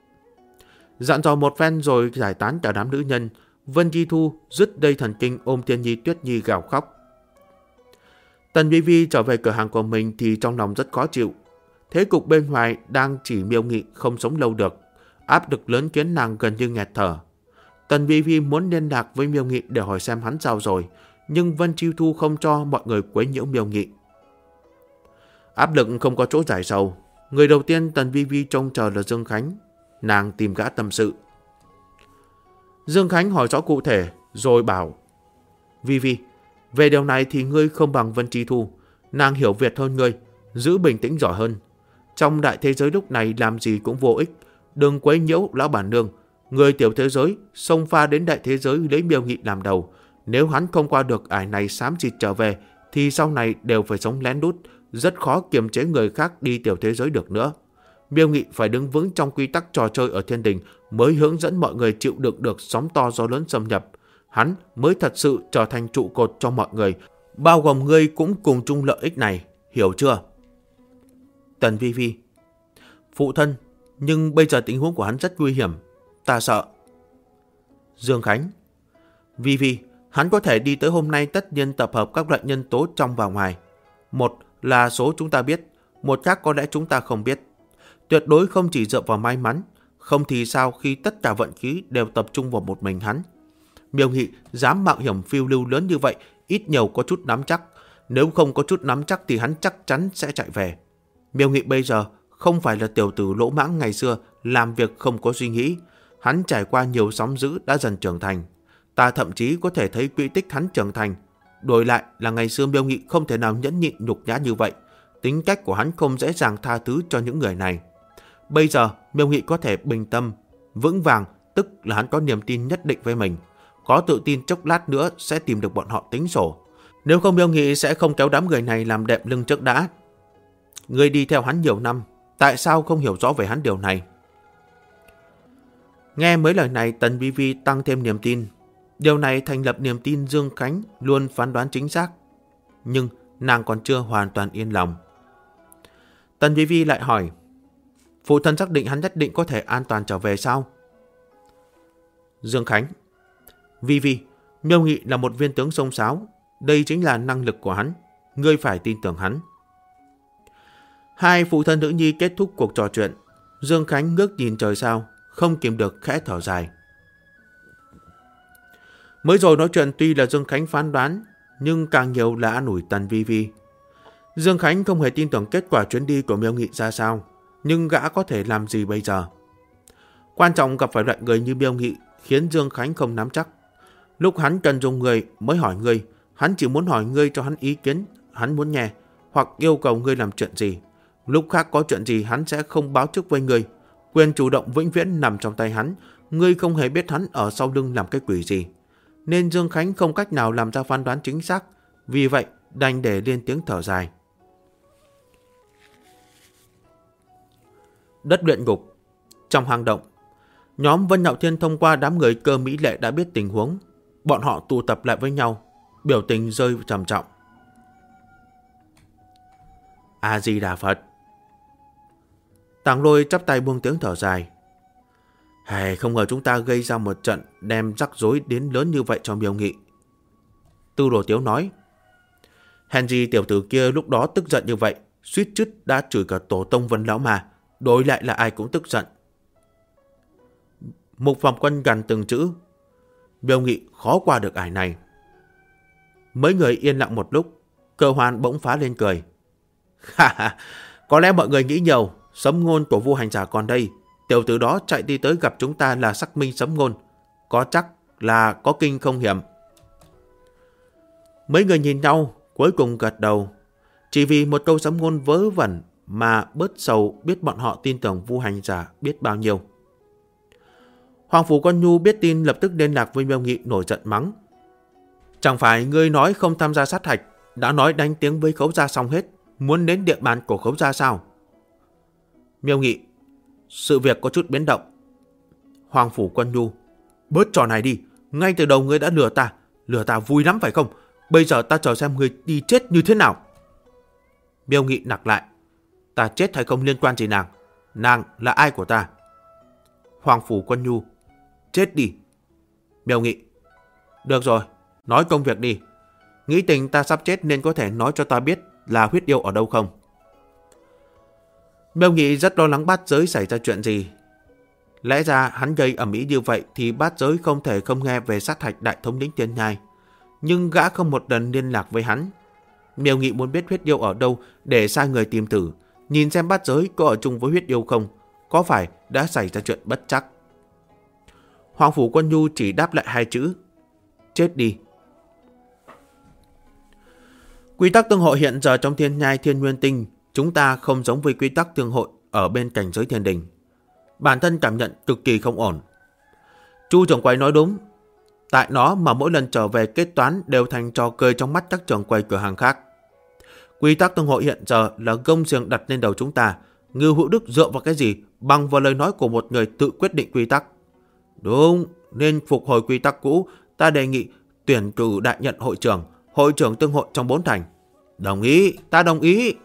Dặn dò một phen rồi giải tán cả đám nữ nhân, Vân Chi Thu dứt dây thần kinh ôm Thiên Nhi Tuyết Nhi gào khóc. Tần Vi Vi trở về cửa hàng của mình thì trong lòng rất khó chịu. Thế cục bên ngoài đang chỉ Miêu Nghị không sống lâu được, áp lực lớn khiến nàng gần như nghẹt thở. Tần Vi Vi muốn liên lạc với Miêu Nghị để hỏi xem hắn sao rồi, nhưng Vân Chi Thu không cho mọi người quấy nhiễu Miêu Nghị. Áp lực không có chỗ giải sầu. Người đầu tiên Tần Vi Vi trông chờ là Dương Khánh. Nàng tìm gã tâm sự. Dương Khánh hỏi rõ cụ thể, rồi bảo: Vi Vi, về điều này thì ngươi không bằng Vân Chi Thu. Nàng hiểu việc hơn ngươi, giữ bình tĩnh giỏi hơn. Trong đại thế giới lúc này làm gì cũng vô ích. Đừng quấy nhiễu lão bản nương. Người tiểu thế giới xông pha đến đại thế giới lấy Miêu Nghị làm đầu. Nếu hắn không qua được ải này xám xịt trở về, thì sau này đều phải sống lén lút, rất khó kiềm chế người khác đi tiểu thế giới được nữa. Miêu Nghị phải đứng vững trong quy tắc trò chơi ở thiên đình mới hướng dẫn mọi người chịu đựng được sóng to gió lớn xâm nhập. Hắn mới thật sự trở thành trụ cột cho mọi người, bao gồm ngươi cũng cùng chung lợi ích này, hiểu chưa? Tần Vi Vi: Phụ thân, nhưng bây giờ tình huống của hắn rất nguy hiểm, ta sợ. Dương Khánh: Vi Vi, hắn có thể đi tới hôm nay tất nhiên tập hợp các loại nhân tố trong và ngoài. Một là số chúng ta biết, một khác có lẽ chúng ta không biết. Tuyệt đối không chỉ dựa vào may mắn, không thì sao khi tất cả vận khí đều tập trung vào một mình hắn. Miêu Nghị dám mạo hiểm phiêu lưu lớn như vậy, ít nhiều có chút nắm chắc. Nếu không có chút nắm chắc thì hắn chắc chắn sẽ chạy về. Miêu Nghị bây giờ không phải là tiểu tử lỗ mãng ngày xưa làm việc không có suy nghĩ. Hắn trải qua nhiều sóng dữ đã dần trưởng thành. Ta thậm chí có thể thấy quỹ tích hắn trưởng thành. Đổi lại là ngày xưa Miêu Nghị không thể nào nhẫn nhịn nhục nhã như vậy. Tính cách của hắn không dễ dàng tha thứ cho những người này. Bây giờ Miêu Nghị có thể bình tâm, vững vàng, tức là hắn có niềm tin nhất định với mình. Có tự tin chốc lát nữa sẽ tìm được bọn họ tính sổ. Nếu không Miêu Nghị sẽ không kéo đám người này làm đệm lưng trước đã. Người đi theo hắn nhiều năm, tại sao không hiểu rõ về hắn điều này? Nghe mấy lời này, Tần Vi Vi tăng thêm niềm tin. Điều này thành lập niềm tin Dương Khánh luôn phán đoán chính xác. Nhưng nàng còn chưa hoàn toàn yên lòng. Tần Vi Vi lại hỏi: Phụ thân xác định hắn nhất định có thể an toàn trở về sao? Dương Khánh: Vi Vi, Miêu Nghị là một viên tướng xông xáo. Đây chính là năng lực của hắn. Ngươi phải tin tưởng hắn. Hai phụ thân nữ nhi kết thúc cuộc trò chuyện. Dương Khánh ngước nhìn trời sao, không kìm được khẽ thở dài. Mới rồi nói chuyện tuy là Dương Khánh phán đoán, nhưng càng nhiều là an ủi Tần Vi Vi. Dương Khánh không hề tin tưởng kết quả chuyến đi của Miêu Nghị ra sao, nhưng gã có thể làm gì bây giờ? Quan trọng gặp phải loại người như Miêu Nghị khiến Dương Khánh không nắm chắc. Lúc hắn cần dùng người mới hỏi ngươi, hắn chỉ muốn hỏi ngươi cho hắn ý kiến, hắn muốn nghe, hoặc yêu cầu ngươi làm chuyện gì. Lúc khác có chuyện gì hắn sẽ không báo trước với ngươi. Quyền chủ động vĩnh viễn nằm trong tay hắn, ngươi không hề biết hắn ở sau lưng làm cái quỷ gì. Nên Dương Khánh không cách nào làm ra phán đoán chính xác, vì vậy đành để lên tiếng thở dài. Đất luyện ngục. Trong hang động, nhóm Vân Nạo Thiên thông qua đám người Cơ Mỹ Lệ đã biết tình huống. Bọn họ tụ tập lại với nhau, biểu tình rơi trầm trọng. A Di Đà Phật. Tàng Lôi chắp tay buông tiếng thở dài. Không ngờ chúng ta gây ra một trận đem rắc rối đến lớn như vậy cho Miêu Nghị. Tư Đồ Tiếu nói. Hèn gì tiểu tử kia lúc đó tức giận như vậy, suýt chút đã chửi cả tổ tông Vân Lão mà, đối lại là ai cũng tức giận. Mục Phạm Quân gằn từng chữ. Miêu Nghị khó qua được ải này. Mấy người yên lặng một lúc, Cơ Hoan bỗng phá lên cười. Có lẽ mọi người nghĩ nhiều, sấm ngôn của Vu Hành Giả còn đây. Tiểu tử đó chạy đi tới gặp chúng ta là xác minh sấm ngôn. Có chắc là có kinh không hiểm. Mấy người nhìn nhau, cuối cùng gật đầu. Chỉ vì một câu sấm ngôn vớ vẩn mà bớt sầu biết bọn họ tin tưởng Vu Hành Giả biết bao nhiêu. Hoàng Phủ Con Nhu biết tin lập tức liên lạc với Miêu Nghị nổi giận mắng. Chẳng phải ngươi nói không tham gia sát hạch, đã nói đánh tiếng với Khấu Gia xong hết, muốn đến địa bàn của Khấu Gia sao? Miêu Nghị: Sự việc có chút biến động. Hoàng Phủ Quân Nhu: Bớt trò này đi, ngay từ đầu ngươi đã lừa ta vui lắm phải không? Bây giờ ta chờ xem ngươi đi chết như thế nào. Miêu Nghị nặc lại: Ta chết hay không liên quan gì nàng? Nàng là ai của ta? Hoàng Phủ Quân Nhu: Chết đi. Miêu Nghị: Được rồi, nói công việc đi. Nghĩ tình ta sắp chết nên có thể nói cho ta biết là huyết yêu ở đâu không? Miêu Nghị rất lo lắng Bát Giới xảy ra chuyện gì. Lẽ ra hắn gây ầm ĩ như vậy thì Bát Giới không thể không nghe về sát hạch đại thống lĩnh Tiên Nhai. nhưng gã không một lần liên lạc với hắn. Miêu Nghị muốn biết huyết yêu ở đâu để sai người tìm thử, nhìn xem bát giới có ở chung với huyết yêu không, có phải đã xảy ra chuyện bất trắc. Hoàng Phủ Quân Nhu chỉ đáp lại 2 chữ: chết đi. Quy tắc tương hội hiện giờ trong Thiên Nhai Thiên Nguyên Tinh chúng ta không giống với quy tắc tương hội ở bên cảnh giới thiên đình. Bản thân cảm nhận cực kỳ không ổn. Chu trưởng quầy nói đúng, tại nó mà mỗi lần trở về kết toán đều thành trò cười trong mắt các trưởng quầy cửa hàng khác. Quy tắc tương hội hiện giờ là gông xiềng đặt lên đầu chúng ta. Ngưu Hữu Đức dựa vào cái gì bằng vào lời nói của một người tự quyết định quy tắc? Đúng, nên phục hồi quy tắc cũ. Ta đề nghị tuyển cử đại nhận hội trưởng tương hội trong 4 thành. Đồng ý, ta đồng ý.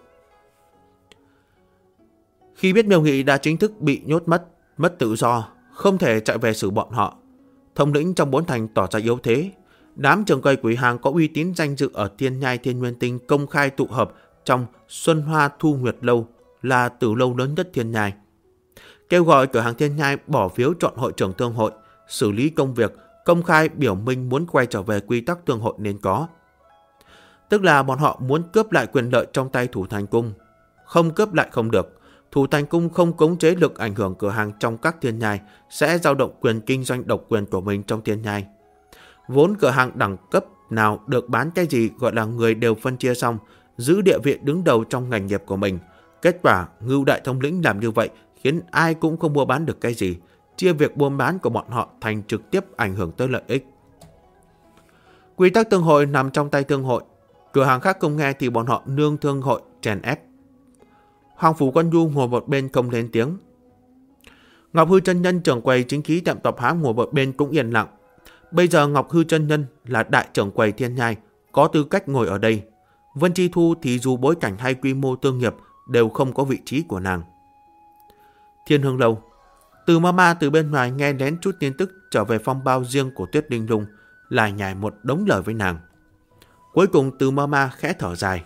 Khi biết Miêu Nghị đã chính thức bị nhốt mất tự do, không thể chạy về xử bọn họ, thống lĩnh trong 4 thành tỏ ra yếu thế. Đám trưởng quầy quỷ hàng có uy tín danh dự ở Thiên Nhai Thiên Nguyên Tinh công khai tụ hợp trong Xuân Hoa Thu Nguyệt Lâu, là tử lâu lớn nhất Thiên Nhai. Kêu gọi cửa hàng Thiên Nhai bỏ phiếu chọn hội trưởng tương hội, xử lý công việc, công khai biểu minh muốn quay trở về quy tắc tương hội nên có. Tức là bọn họ muốn cướp lại quyền lợi trong tay Thủ Thành Cung. Không cướp lại không được. Thủ Thành Cung không khống chế lực ảnh hưởng cửa hàng trong các thiên nhai, sẽ dao động quyền kinh doanh độc quyền của mình trong thiên nhai. Vốn cửa hàng đẳng cấp nào được bán cái gì gọi là người đều phân chia xong, giữ địa vị đứng đầu trong ngành nghiệp của mình. Kết quả Ngưu đại thống lĩnh làm như vậy khiến ai cũng không mua bán được cái gì, chia việc buôn bán của bọn họ thành trực tiếp ảnh hưởng tới lợi ích. Quy tắc tương hội nằm trong tay tương hội, cửa hàng khác không nghe thì bọn họ nương thương hội chèn ép. Hoàng Phủ Quân Nhu ngồi một bên không lên tiếng. Ngọc Hư chân nhân trưởng quầy chính khí tiệm tạp hóa ngồi một bên cũng yên lặng. Bây giờ Ngọc Hư chân nhân là đại trưởng quầy thiên nhai, có tư cách ngồi ở đây. Vân Chi Thu thì dù bối cảnh hay quy mô tương nghiệp đều không có vị trí của nàng. Thiên Hương Lâu, Từ Mama từ bên ngoài nghe đến chút tin tức trở về phong bao riêng của Tuyết Linh Lung, lại nhảy một đống lời với nàng. Cuối cùng Từ Mama khẽ thở dài.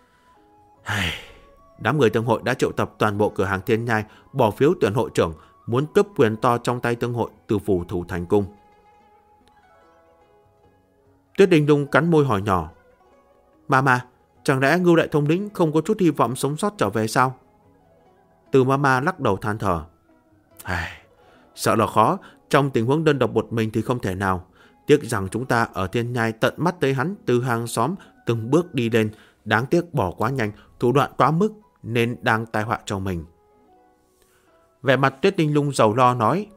Đám người tương hội đã triệu tập toàn bộ cửa hàng thiên nhai bỏ phiếu tuyển hội trưởng, muốn cướp quyền to trong tay tương hội từ phủ Thủ Thành Cung. Tuyết Linh Lung cắn môi hỏi nhỏ. Mama, chẳng lẽ Ngưu đại thống lĩnh không có chút hy vọng sống sót trở về sao? Từ Mama lắc đầu than thở. Sợ là khó, trong tình huống đơn độc một mình thì không thể nào. Tiếc rằng chúng ta ở thiên nhai tận mắt thấy hắn từ hàng xóm từng bước đi lên, đáng tiếc bỏ quá nhanh, thủ đoạn quá mức nên đang tai họa cho mình. Vẻ mặt Tuyết Linh Lung giàu lo nói.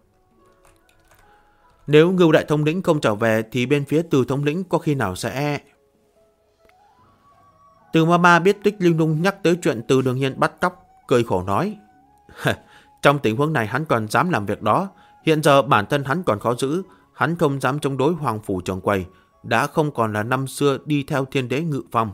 Nếu Ngưu đại thống lĩnh không trở về thì bên phía Từ thống lĩnh có khi nào sẽ... Từ Mama biết Tuyết Linh Lung nhắc tới chuyện Từ Đường Nhiên bắt cóc, cười khổ nói. Trong tình huống này hắn còn dám làm việc đó, hiện giờ bản thân hắn còn khó giữ, hắn không dám chống đối Hoàng Phủ trưởng quầy, đã không còn là năm xưa đi theo Thiên Đế ngự phong.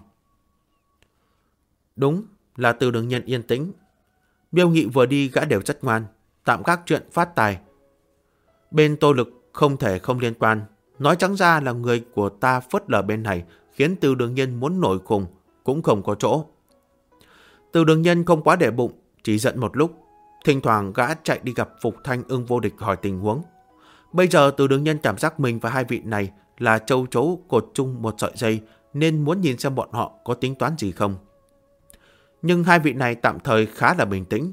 Đúng là Từ Đường Nhiên yên tĩnh. Miêu Nghị vừa đi gã đều rất ngoan, tạm gác chuyện phát tài. Bên Tô Lực không thể không liên quan, nói trắng ra là người của ta phớt lờ bên này, khiến Từ Đường Nhiên muốn nổi khùng cũng không có chỗ. Từ Đường Nhiên không quá để bụng, chỉ giận một lúc, thỉnh thoảng gã chạy đi gặp Phục Thanh Ưng Vô Địch hỏi tình huống. Bây giờ Từ Đường Nhiên cảm giác mình và hai vị này là châu chấu cột chung một sợi dây, nên muốn nhìn xem bọn họ có tính toán gì không. Nhưng hai vị này tạm thời khá là bình tĩnh.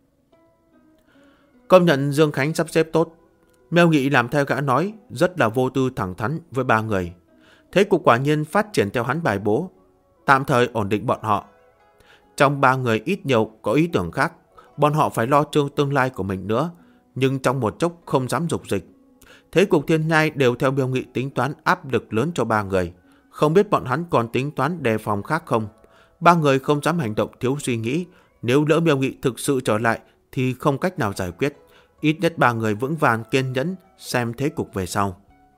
Công nhận Dương Khánh sắp xếp tốt. Miêu Nghị làm theo gã nói, rất là vô tư thẳng thắn với ba người. Thế cục quả nhiên phát triển theo hắn bài bố, tạm thời ổn định bọn họ. Trong ba người ít nhiều có ý tưởng khác, bọn họ phải lo tương lai của mình nữa, nhưng trong một chốc không dám dục dịch. Thế cục thiên nhai đều theo Miêu Nghị tính toán áp lực lớn cho ba người. Không biết bọn hắn còn tính toán đề phòng khác không. Ba người không dám hành động thiếu suy nghĩ. Nếu lỡ Miêu Nghị thực sự trở lại thì không cách nào giải quyết. Ít nhất ba người vững vàng kiên nhẫn xem thế cục về sau.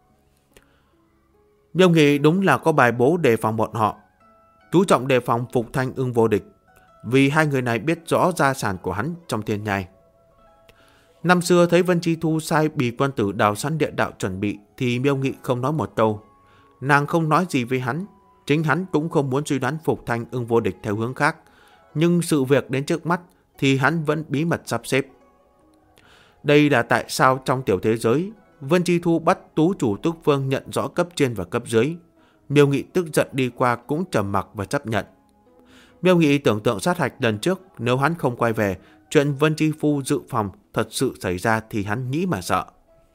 Miêu Nghị đúng là có bài bố đề phòng bọn họ. Chú trọng đề phòng Phục Thanh Ưng Vô Địch, vì hai người này biết rõ gia sản của hắn trong thiên nhai. Năm xưa thấy Vân Chi Thu sai Bì Quân Tử đào sẵn địa đạo chuẩn bị thì Miêu Nghị không nói một câu. Nàng không nói gì với hắn, chính hắn cũng không muốn suy đoán Phục Thanh Ưng Vô Địch theo hướng khác, nhưng sự việc đến trước mắt thì hắn vẫn bí mật sắp xếp. Đây là tại sao trong tiểu thế giới Vân Chi Thu bắt Tú chủ Tước Phương nhận rõ cấp trên và cấp dưới. Miêu Nghị tức giận đi qua cũng trầm mặc và chấp nhận. Miêu Nghị tưởng tượng sát hạch lần trước, nếu hắn không quay về, chuyện Vân Chi Phu dự phòng thật sự xảy ra thì hắn nghĩ mà sợ.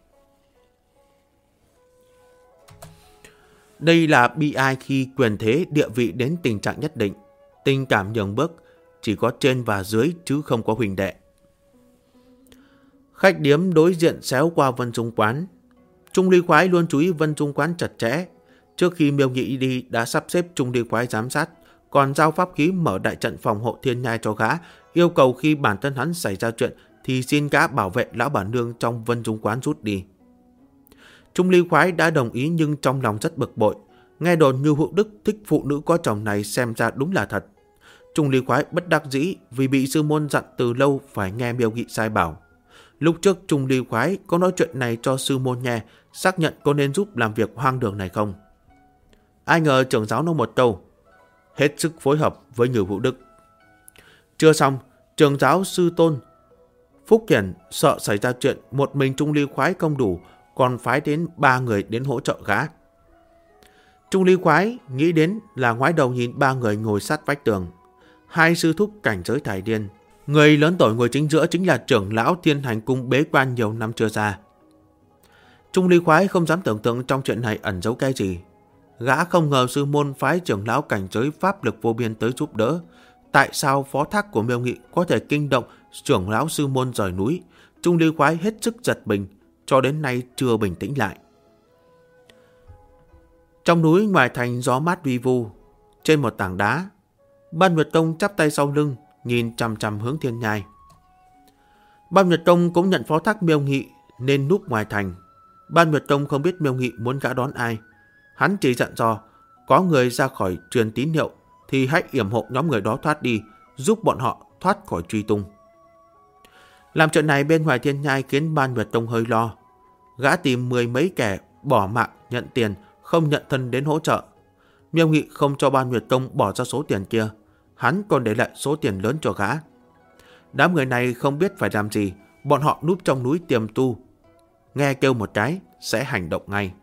Đây là bi ai khi quyền thế địa vị đến tình trạng nhất định, tình cảm nhường bước, chỉ có trên và dưới chứ không có huỳnh đệ. Khách điếm đối diện xéo qua Vân Trung Quán. Trung Ly Khoái luôn chú ý Vân Trung Quán chặt chẽ. Trước khi Miêu Nghị đi đã sắp xếp Trung Ly Khoái giám sát, còn giao pháp khí mở đại trận phòng hộ thiên nhai cho gã, yêu cầu khi bản thân hắn xảy ra chuyện thì xin gã bảo vệ lão bản nương trong Vân Trung Quán rút đi. Trung Ly Khoái đã đồng ý nhưng trong lòng rất bực bội. Nghe đồn Như Hữu Đức thích phụ nữ có chồng này xem ra đúng là thật. Trung Ly Khoái bất đắc dĩ vì bị sư môn dặn từ lâu phải nghe Miêu Nghị sai bảo. Lúc trước Trung Ly Khoái có nói chuyện này cho sư môn nghe, xác nhận có nên giúp làm việc hoang đường này không. Ai ngờ trưởng giáo nói một câu, hết sức phối hợp với Như Hữu Đức. Chưa xong, trưởng giáo sư tôn Phúc Hiển sợ xảy ra chuyện một mình Trung Ly Khoái không đủ, còn phái đến 3 người đến hỗ trợ gã. Trung Ly Khoái nghĩ đến là ngoái đầu nhìn 3 người ngồi sát vách tường. 2 sư thúc cảnh giới thải điên. Người lớn tuổi ngồi chính giữa chính là trưởng lão Thiên Hành Cung bế quan nhiều năm chưa ra. Trung Ly Khoái không dám tưởng tượng trong chuyện này ẩn giấu cái gì. Gã không ngờ sư môn phái trưởng lão cảnh giới pháp lực vô biên tới giúp đỡ. Tại sao phó thác của Miêu Nghị có thể kinh động trưởng lão sư môn rời núi? Trung Ly Khoái hết sức giật mình, cho đến nay chưa bình tĩnh lại. Trong núi ngoài thành gió mát vi vu, trên một tảng đá, Ban Nguyệt Tông chắp tay sau lưng, nhìn chằm chằm hướng thiên nhai. Ban Nguyệt Tông cũng nhận phó thác Miêu Nghị nên núp ngoài thành. Ban Nguyệt Tông không biết Miêu Nghị muốn gã đón ai. Hắn chỉ dặn dò, có người ra khỏi truyền tín hiệu thì hãy yểm hộ nhóm người đó thoát đi, giúp bọn họ thoát khỏi truy tung. Làm chuyện này bên ngoài thiên nhai khiến Ban Nguyệt Tông hơi lo. Gã tìm 10 mấy kẻ bỏ mạng nhận tiền, không nhận thân đến hỗ trợ. Miêu Nghị không cho Ban Nguyệt Tông bỏ ra số tiền kia, hắn còn để lại số tiền lớn cho gã. Đám người này không biết phải làm gì, bọn họ núp trong núi tiềm tu. Nghe kêu một cái, sẽ hành động ngay.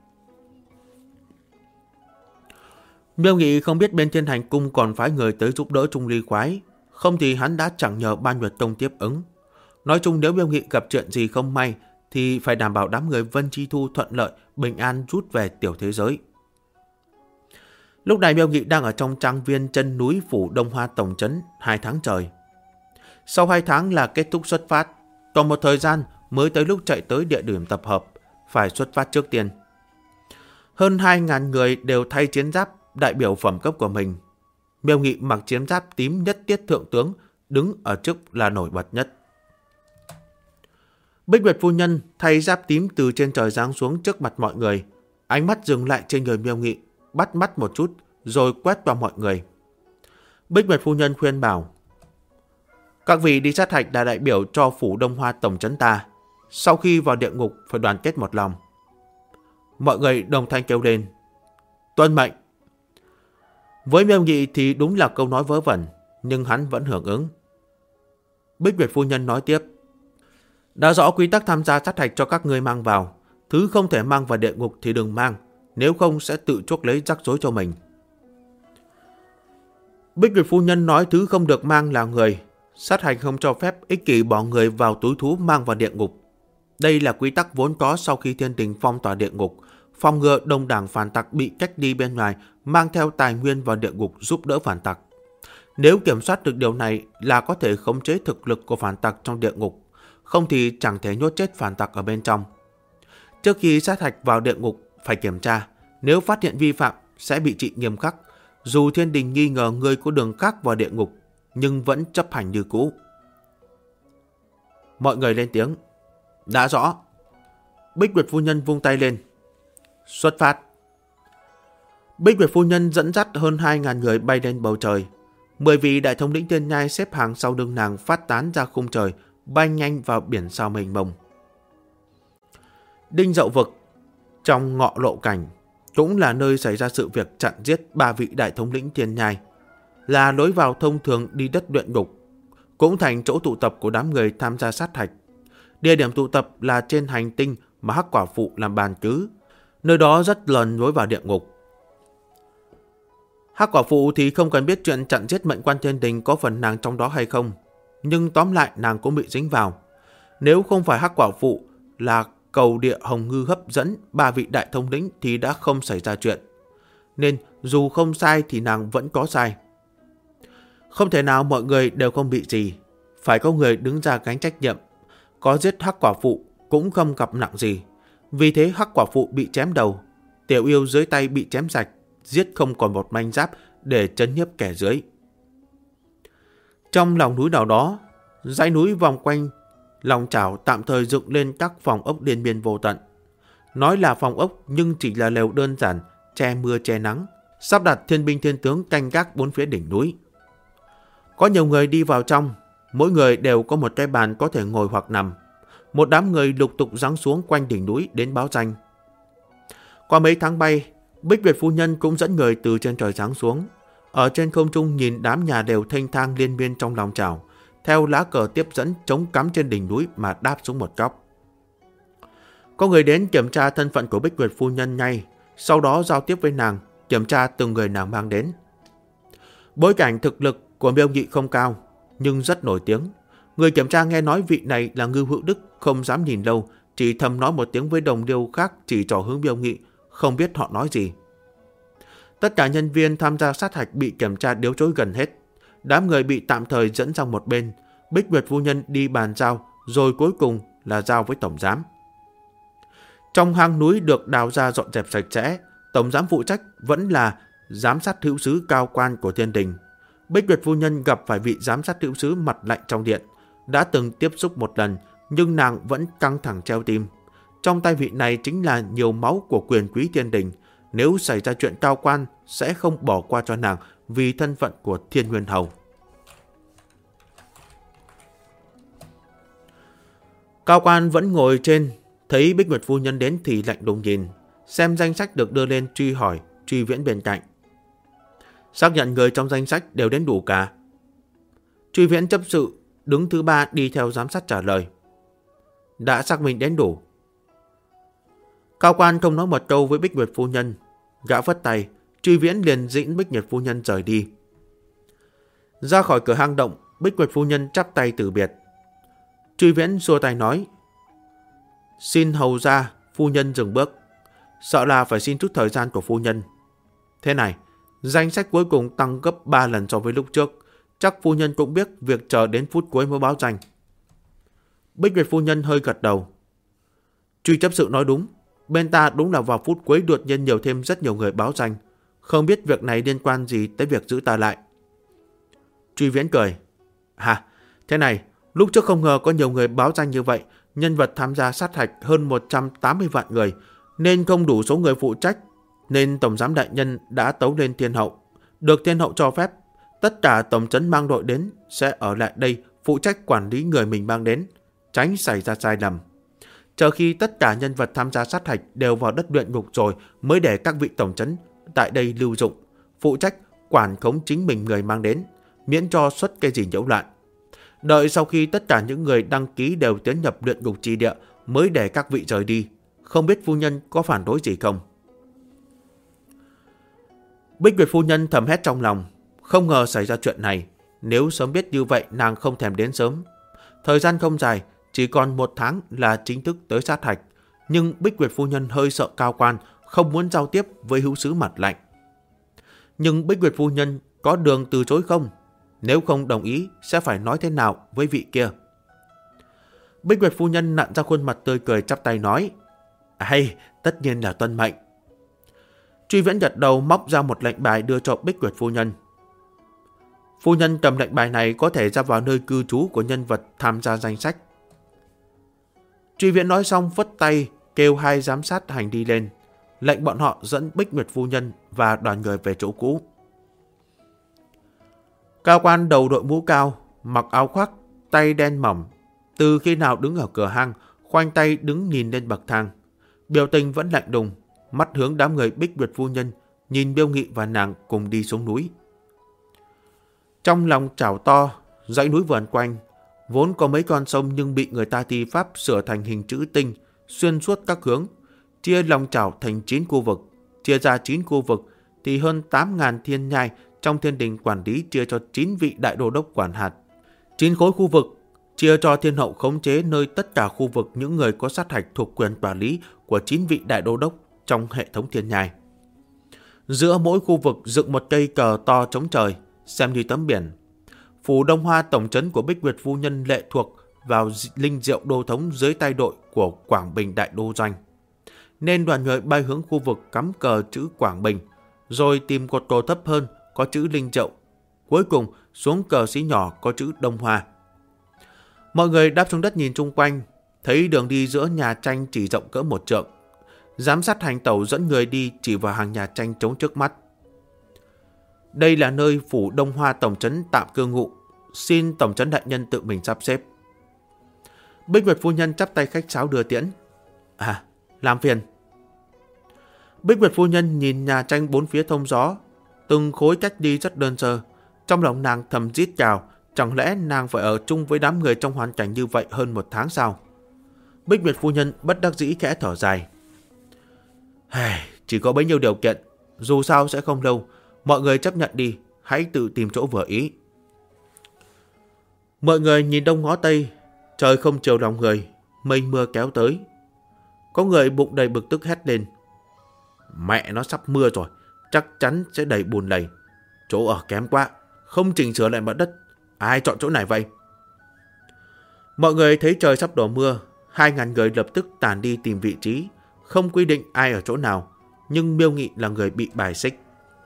Miêu Nghị không biết bên Thiên Hành Cung còn phái người tới giúp đỡ Trung Ly Khoái, không thì hắn đã chẳng nhờ Ban Nguyệt Tông tiếp ứng. Nói chung nếu Miêu Nghị gặp chuyện gì không may, thì phải đảm bảo đám người Vân Chi Thu thuận lợi, bình an rút về tiểu thế giới. Lúc này Miêu Nghị đang ở trong trang viên chân núi phủ Đông Hoa Tổng Trấn 2 tháng trời. Sau 2 tháng là kết thúc xuất phát, còn một thời gian mới tới lúc chạy tới địa điểm tập hợp, phải xuất phát trước tiên. Hơn 2.000 người đều thay chiến giáp đại biểu phẩm cấp của mình. Miêu Nghị mặc chiến giáp tím nhất tiết thượng tướng, đứng ở trước là nổi bật nhất. Bích Nguyệt phu nhân thay giáp tím từ trên trời giáng xuống trước mặt mọi người, ánh mắt dừng lại trên người Miêu Nghị, bắt mắt một chút rồi quét vào mọi người. Bích Nguyệt phu nhân khuyên bảo, các vị đi sát hạch là đại biểu cho phủ Đông Hoa Tổng Trấn ta, sau khi vào địa ngục phải đoàn kết một lòng. Mọi người đồng thanh kêu lên, tuân mệnh. Với Miêu Nghị thì đúng là câu nói vớ vẩn, nhưng hắn vẫn hưởng ứng. Bích Nguyệt phu nhân nói tiếp, đã rõ quy tắc tham gia sát hạch cho các ngươi mang vào, thứ không thể mang vào địa ngục thì đừng mang, nếu không sẽ tự chuốc lấy rắc rối cho mình. Bích Nguyệt phu nhân nói thứ không được mang là người, sát hạch không cho phép ích kỷ bỏ người vào túi thú mang vào địa ngục. Đây là quy tắc vốn có sau khi thiên đình phong tỏa địa ngục, phòng ngừa đông đảng phản tặc bị cách đi bên ngoài, mang theo tài nguyên vào địa ngục giúp đỡ phản tặc. Nếu kiểm soát được điều này là có thể khống chế thực lực của phản tặc trong địa ngục, không thì chẳng thể nhốt chết phản tặc ở bên trong. Trước khi sát hạch vào địa ngục phải kiểm tra, nếu phát hiện vi phạm sẽ bị trị nghiêm khắc. Dù thiên đình nghi ngờ người có đường khác vào địa ngục, nhưng vẫn chấp hành như cũ. Mọi người lên tiếng, đã rõ. Bích Nguyệt phu nhân vung tay lên, xuất phát. Bích Nguyệt phu nhân dẫn dắt hơn 2.000 người bay lên bầu trời. 10 vị đại thống lĩnh thiên nhai xếp hàng sau lưng nàng phát tán ra khung trời, bay nhanh vào biển sao mênh mông. Đinh Dậu Vực, trong Ngọ Lộ Cảnh, cũng là nơi xảy ra sự việc chặn giết 3 vị đại thống lĩnh thiên nhai, là lối vào thông thường đi đất luyện ngục, cũng thành chỗ tụ tập của đám người tham gia sát hạch. Địa điểm tụ tập là trên hành tinh mà Hắc Quả Phụ làm bàn cứ, nơi đó rất gần lối vào địa ngục. Hắc quả phụ thì không cần biết chuyện chặn giết mệnh quan thiên đình có phần nàng trong đó hay không, nhưng tóm lại nàng cũng bị dính vào. Nếu không phải Hắc quả phụ là cầu địa hồng ngư hấp dẫn 3 vị đại thống lĩnh thì đã không xảy ra chuyện. Nên dù không sai thì nàng vẫn có sai. Không thể nào mọi người đều không bị gì, phải có người đứng ra gánh trách nhiệm. Có giết Hắc quả phụ cũng không gặp nặng gì. Vì thế Hắc quả phụ bị chém đầu, Tiểu Yêu dưới tay bị chém sạch, giết không còn một manh giáp để trấn nhiếp kẻ dưới. Trong lòng núi nào đó, dãy núi vòng quanh lòng chảo tạm thời dựng lên các phòng ốc liên miên vô tận. Nói là phòng ốc nhưng chỉ là lều đơn giản, che mưa che nắng, sắp đặt thiên binh thiên tướng canh gác bốn phía đỉnh núi. Có nhiều người đi vào trong, mỗi người đều có một cái bàn có thể ngồi hoặc nằm. Một đám người lục tục giáng xuống quanh đỉnh núi đến báo danh. Qua mấy tháng bay, Bích Nguyệt phu nhân cũng dẫn người từ trên trời giáng xuống. Ở trên không trung nhìn đám nhà đều thênh thang liên miên trong lòng chảo, theo lá cờ tiếp dẫn chống cắm trên đỉnh núi mà đáp xuống một góc. Có người đến kiểm tra thân phận của Bích Nguyệt phu nhân ngay, sau đó giao tiếp với nàng, kiểm tra từng người nàng mang đến. Bối cảnh thực lực của Miêu Nghị không cao, nhưng rất nổi tiếng. Người kiểm tra nghe nói vị này là Ngưu Hữu Đức, không dám nhìn lâu, chỉ thầm nói một tiếng với đồng điêu khác chỉ trỏ hướng Miêu Nghị, không biết họ nói gì. Tất cả nhân viên tham gia sát hạch bị kiểm tra điếu trối gần hết. Đám người bị tạm thời dẫn sang một bên. Bích Nguyệt phu nhân đi bàn giao, rồi cuối cùng là giao với tổng giám. Trong hang núi được đào ra dọn dẹp sạch sẽ, tổng giám phụ trách vẫn là giám sát hữu sứ cao quan của thiên đình. Bích Nguyệt phu nhân gặp phải vị giám sát hữu sứ mặt lạnh trong điện, đã từng tiếp xúc một lần, nhưng nàng vẫn căng thẳng treo tim. Trong tay vị này chính là nhiều máu của quyền quý thiên đình, nếu xảy ra chuyện cao quan sẽ không bỏ qua cho nàng vì thân phận của Thiên Nguyên Hầu. Cao quan vẫn ngồi trên, thấy Bích Nguyệt phu nhân đến thì lạnh lùng nhìn, xem danh sách được đưa lên truy hỏi Truy Viễn bên cạnh. Xác nhận người trong danh sách đều đến đủ cả. Truy Viễn chấp sự đứng thứ 3 đi theo giám sát trả lời. Đã xác minh đến đủ. Cao quan không nói một câu với Bích Nguyệt phu nhân, gã phất tay, Truy Viễn liền dẫn Bích Nguyệt phu nhân rời đi. Ra khỏi cửa hang động, Bích Nguyệt phu nhân chắp tay từ biệt. Truy Viễn xua tay nói: Xin hầu ra, phu nhân dừng bước. Sợ là phải xin chút thời gian của phu nhân. Thế này, danh sách cuối cùng tăng gấp 3 lần so với lúc trước. Chắc phu nhân cũng biết việc chờ đến phút cuối mới báo danh. Bích Nguyệt phu nhân hơi gật đầu. Truy chấp sự nói đúng. Bên ta đúng là vào phút cuối đột nhiên nhiều thêm rất nhiều người báo danh. Không biết việc này liên quan gì tới việc giữ ta lại. Truy Viễn cười. Hả? Thế này, lúc trước không ngờ có nhiều người báo danh như vậy. Nhân vật tham gia sát hạch hơn 180 vạn người, nên không đủ số người phụ trách. Nên Tổng giám đại nhân đã tấu lên Thiên hậu. Được Thiên hậu cho phép, tất cả tổng trấn mang đội đến sẽ ở lại đây phụ trách quản lý người mình mang đến, tránh xảy ra sai lầm. Chờ khi tất cả nhân vật tham gia sát hạch đều vào đất luyện ngục rồi mới để các vị tổng trấn tại đây lưu dụng, phụ trách quản khống chính mình người mang đến, miễn cho xuất cái gì nhiễu loạn. Đợi sau khi tất cả những người đăng ký đều tiến nhập luyện ngục chi địa mới để các vị rời đi. Không biết phu nhân có phản đối gì không? Bích Nguyệt phu nhân thầm hét trong lòng, không ngờ xảy ra chuyện này. Nếu sớm biết như vậy nàng không thèm đến sớm. Thời gian không dài, chỉ còn 1 tháng là chính thức tới sát hạch. Nhưng Bích Nguyệt phu nhân hơi sợ cao quan, không muốn giao tiếp với hữu sứ mặt lạnh. Nhưng Bích Nguyệt phu nhân có đường từ chối không? Nếu không đồng ý sẽ phải nói thế nào với vị kia? Bích Nguyệt phu nhân nặn ra khuôn mặt tươi cười chắp tay nói: Hay, tất nhiên là tuân mệnh. Truy Viễn gật đầu móc ra một lệnh bài đưa cho Bích Nguyệt phu nhân. Phu nhân cầm lệnh bài này có thể ra vào nơi cư trú của nhân vật tham gia danh sách. Truy Viễn nói xong phất tay kêu 2 giám sát hành đi lên, lệnh bọn họ dẫn Bích Nguyệt phu nhân và đoàn người về chỗ cũ. Cao quan đầu đội mũ cao, mặc áo khoác, tay đen mỏng, từ khi nào đứng ở cửa hang, khoanh tay đứng nhìn lên bậc thang. Biểu tình vẫn lạnh đùng, mắt hướng đám người Bích Nguyệt phu nhân, nhìn Miêu Nghị và nàng cùng đi xuống núi. Trong lòng chảo to, dãy núi vờn quanh, vốn có mấy con sông nhưng bị người ta thi pháp sửa thành hình chữ tinh, xuyên suốt các hướng, chia lòng chảo thành 9 khu vực, chia ra 9 khu vực, thì hơn 8.000 thiên nhai trong thiên đình quản lý chia cho 9 vị đại đô đốc quản hạt. 9 khối khu vực chia cho thiên hậu khống chế nơi tất cả khu vực những người có sát hạch thuộc quyền quản lý của 9 vị đại đô đốc trong hệ thống thiên nhai. Giữa mỗi khu vực dựng một cây cờ to chống trời, xem như tấm biển. Phủ Đông Hoa tổng trấn của Bích Nguyệt Phu Nhân lệ thuộc vào Linh Diệu Đô Thống dưới tay đội của Quảng Bình Đại Đô Doanh. Nên đoàn người bay hướng khu vực cắm cờ chữ Quảng Bình, rồi tìm cột cờ thấp hơn có chữ Linh Diệu. Cuối cùng xuống cờ xí nhỏ có chữ Đông Hoa. Mọi người đáp xuống đất nhìn chung quanh, thấy đường đi giữa nhà tranh chỉ rộng cỡ 1 trượng. Giám sát hành tẩu dẫn người đi chỉ vào hàng nhà tranh trống trước mắt. Đây là nơi phủ Đông Hoa tổng trấn tạm cư ngụ, xin tổng trấn đại nhân tự mình sắp xếp. Bích Nguyệt Phu Nhân chắp tay khách sáo đưa tiễn. À, làm phiền. Bích Nguyệt Phu Nhân nhìn nhà tranh bốn phía thông gió, từng khối cách đi rất đơn sơ. Trong lòng nàng thầm rít gào, chẳng lẽ nàng phải ở chung với đám người trong hoàn cảnh như vậy hơn 1 tháng sao? Bích Nguyệt Phu Nhân bất đắc dĩ khẽ thở dài. Chỉ có bấy nhiêu điều kiện, dù sao sẽ không lâu, mọi người chấp nhận đi, hãy tự tìm chỗ vừa ý. Mọi người nhìn đông ngó tây, trời không chiều lòng người, mây mưa kéo tới. Có người bụng đầy bực tức hét lên. Mẹ nó sắp mưa rồi, chắc chắn sẽ đầy bùn lầy. Chỗ ở kém quá, không chỉnh sửa lại mặt đất. Ai chọn chỗ này vậy? Mọi người thấy trời sắp đổ mưa, 2.000 người lập tức tản đi tìm vị trí, không quy định ai ở chỗ nào, nhưng Miêu Nghị là người bị bài xích.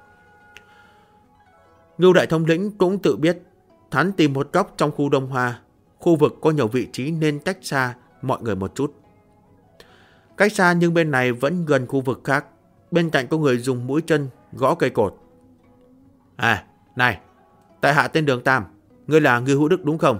Ngưu Đại Thống lĩnh cũng tự biết, hắn tìm một góc trong khu Đông Hoa, khu vực có nhiều vị trí nên cách xa mọi người một chút. Cách xa nhưng bên này vẫn gần khu vực khác, bên cạnh có người dùng mũi chân gõ cây cột. À, này, tại hạ tên Đường Tam, ngươi là Ngưu Hữu Đức đúng không?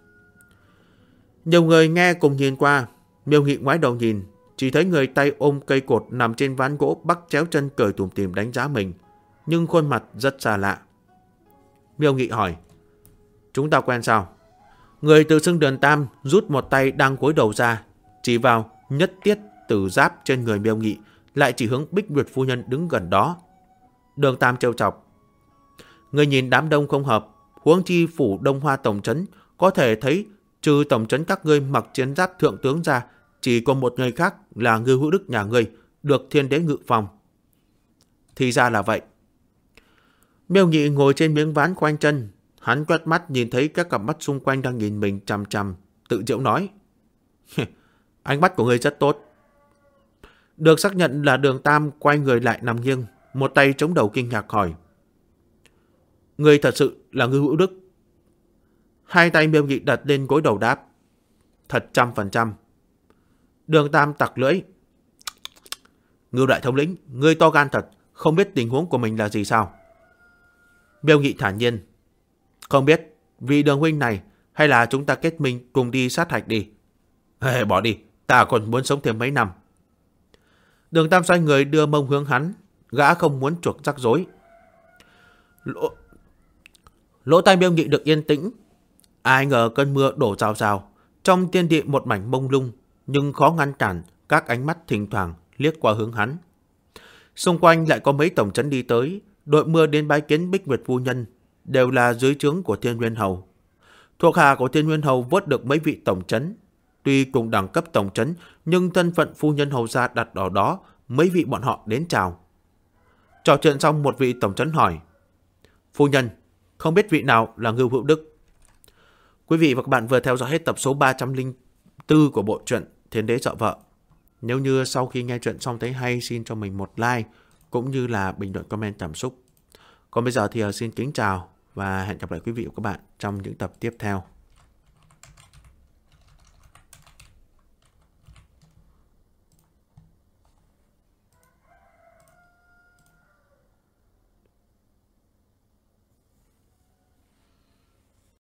Nhiều người nghe cùng nhìn qua, Miêu Nghị ngoái đầu nhìn, chỉ thấy người tay ôm cây cột nằm trên ván gỗ bắt chéo chân cười tủm tỉm đánh giá mình, nhưng khuôn mặt rất xa lạ. Miêu Nghị hỏi, chúng ta quen sao? Người tự xưng Đường Tam rút một tay đang cúi đầu ra, chỉ vào nhất tiết tử giáp trên người Miêu Nghị, lại chỉ hướng Bích Nguyệt Phu Nhân đứng gần đó. Đường Tam trêu chọc, người nhìn đám đông không hợp, huống chi phủ Đông Hoa tổng trấn có thể thấy trừ tổng trấn các ngươi mặc chiến giáp thượng tướng ra, chỉ còn một người khác là Ngưu Hữu Đức nhà ngươi, được thiên đế ngự phòng. Thì ra là vậy. Miêu Nghị ngồi trên miếng ván quanh chân, hắn quét mắt nhìn thấy các cặp mắt xung quanh đang nhìn mình chằm chằm, tự giễu nói. Ánh mắt của ngươi rất tốt. Được xác nhận là Đường Tam quay người lại nằm nghiêng, một tay chống đầu kinh ngạc hỏi. Ngươi thật sự là Ngưu Hữu Đức? Hai tay Miêu Nghị đặt lên gối đầu đáp. Thật 100%. Đường Tam tặc lưỡi. Ngưu Đại Thống lĩnh, ngươi to gan thật, không biết tình huống của mình là gì sao? Miêu Nghị thản nhiên. Không biết, vì Đường huynh này, hay là chúng ta kết minh cùng đi sát hạch đi? Bỏ đi, ta còn muốn sống thêm mấy năm. Đường Tam xoay người đưa mông hướng hắn, gã không muốn chuộc rắc rối. Lỗ tai Miêu Nghị được yên tĩnh. Ai ngờ cơn mưa đổ rào rào, trong thiên địa một mảnh mông lung, nhưng khó ngăn cản các ánh mắt thỉnh thoảng liếc qua hướng hắn. Xung quanh lại có mấy tổng trấn đi tới, đội mưa đến bái kiến Bích Nguyệt Phu Nhân, đều là dưới trướng của Thiên Nguyên Hầu. Thuộc hạ của Thiên Nguyên Hầu vớt được mấy vị tổng trấn, tuy cùng đẳng cấp tổng trấn, nhưng thân phận phu nhân hầu gia đặt ở đó, mấy vị bọn họ đến chào. Trò chuyện xong, một vị tổng trấn hỏi: Phu nhân, không biết vị nào là Ngưu Hữu Đức? Quý vị và các bạn vừa theo dõi hết tập số 304 của bộ truyện Thiên Đế Sợ Vợ. Nếu như sau khi nghe chuyện xong thấy hay, xin cho mình một like cũng như là bình luận comment cảm xúc. Còn bây giờ thì xin kính chào và hẹn gặp lại quý vị và các bạn trong những tập tiếp theo.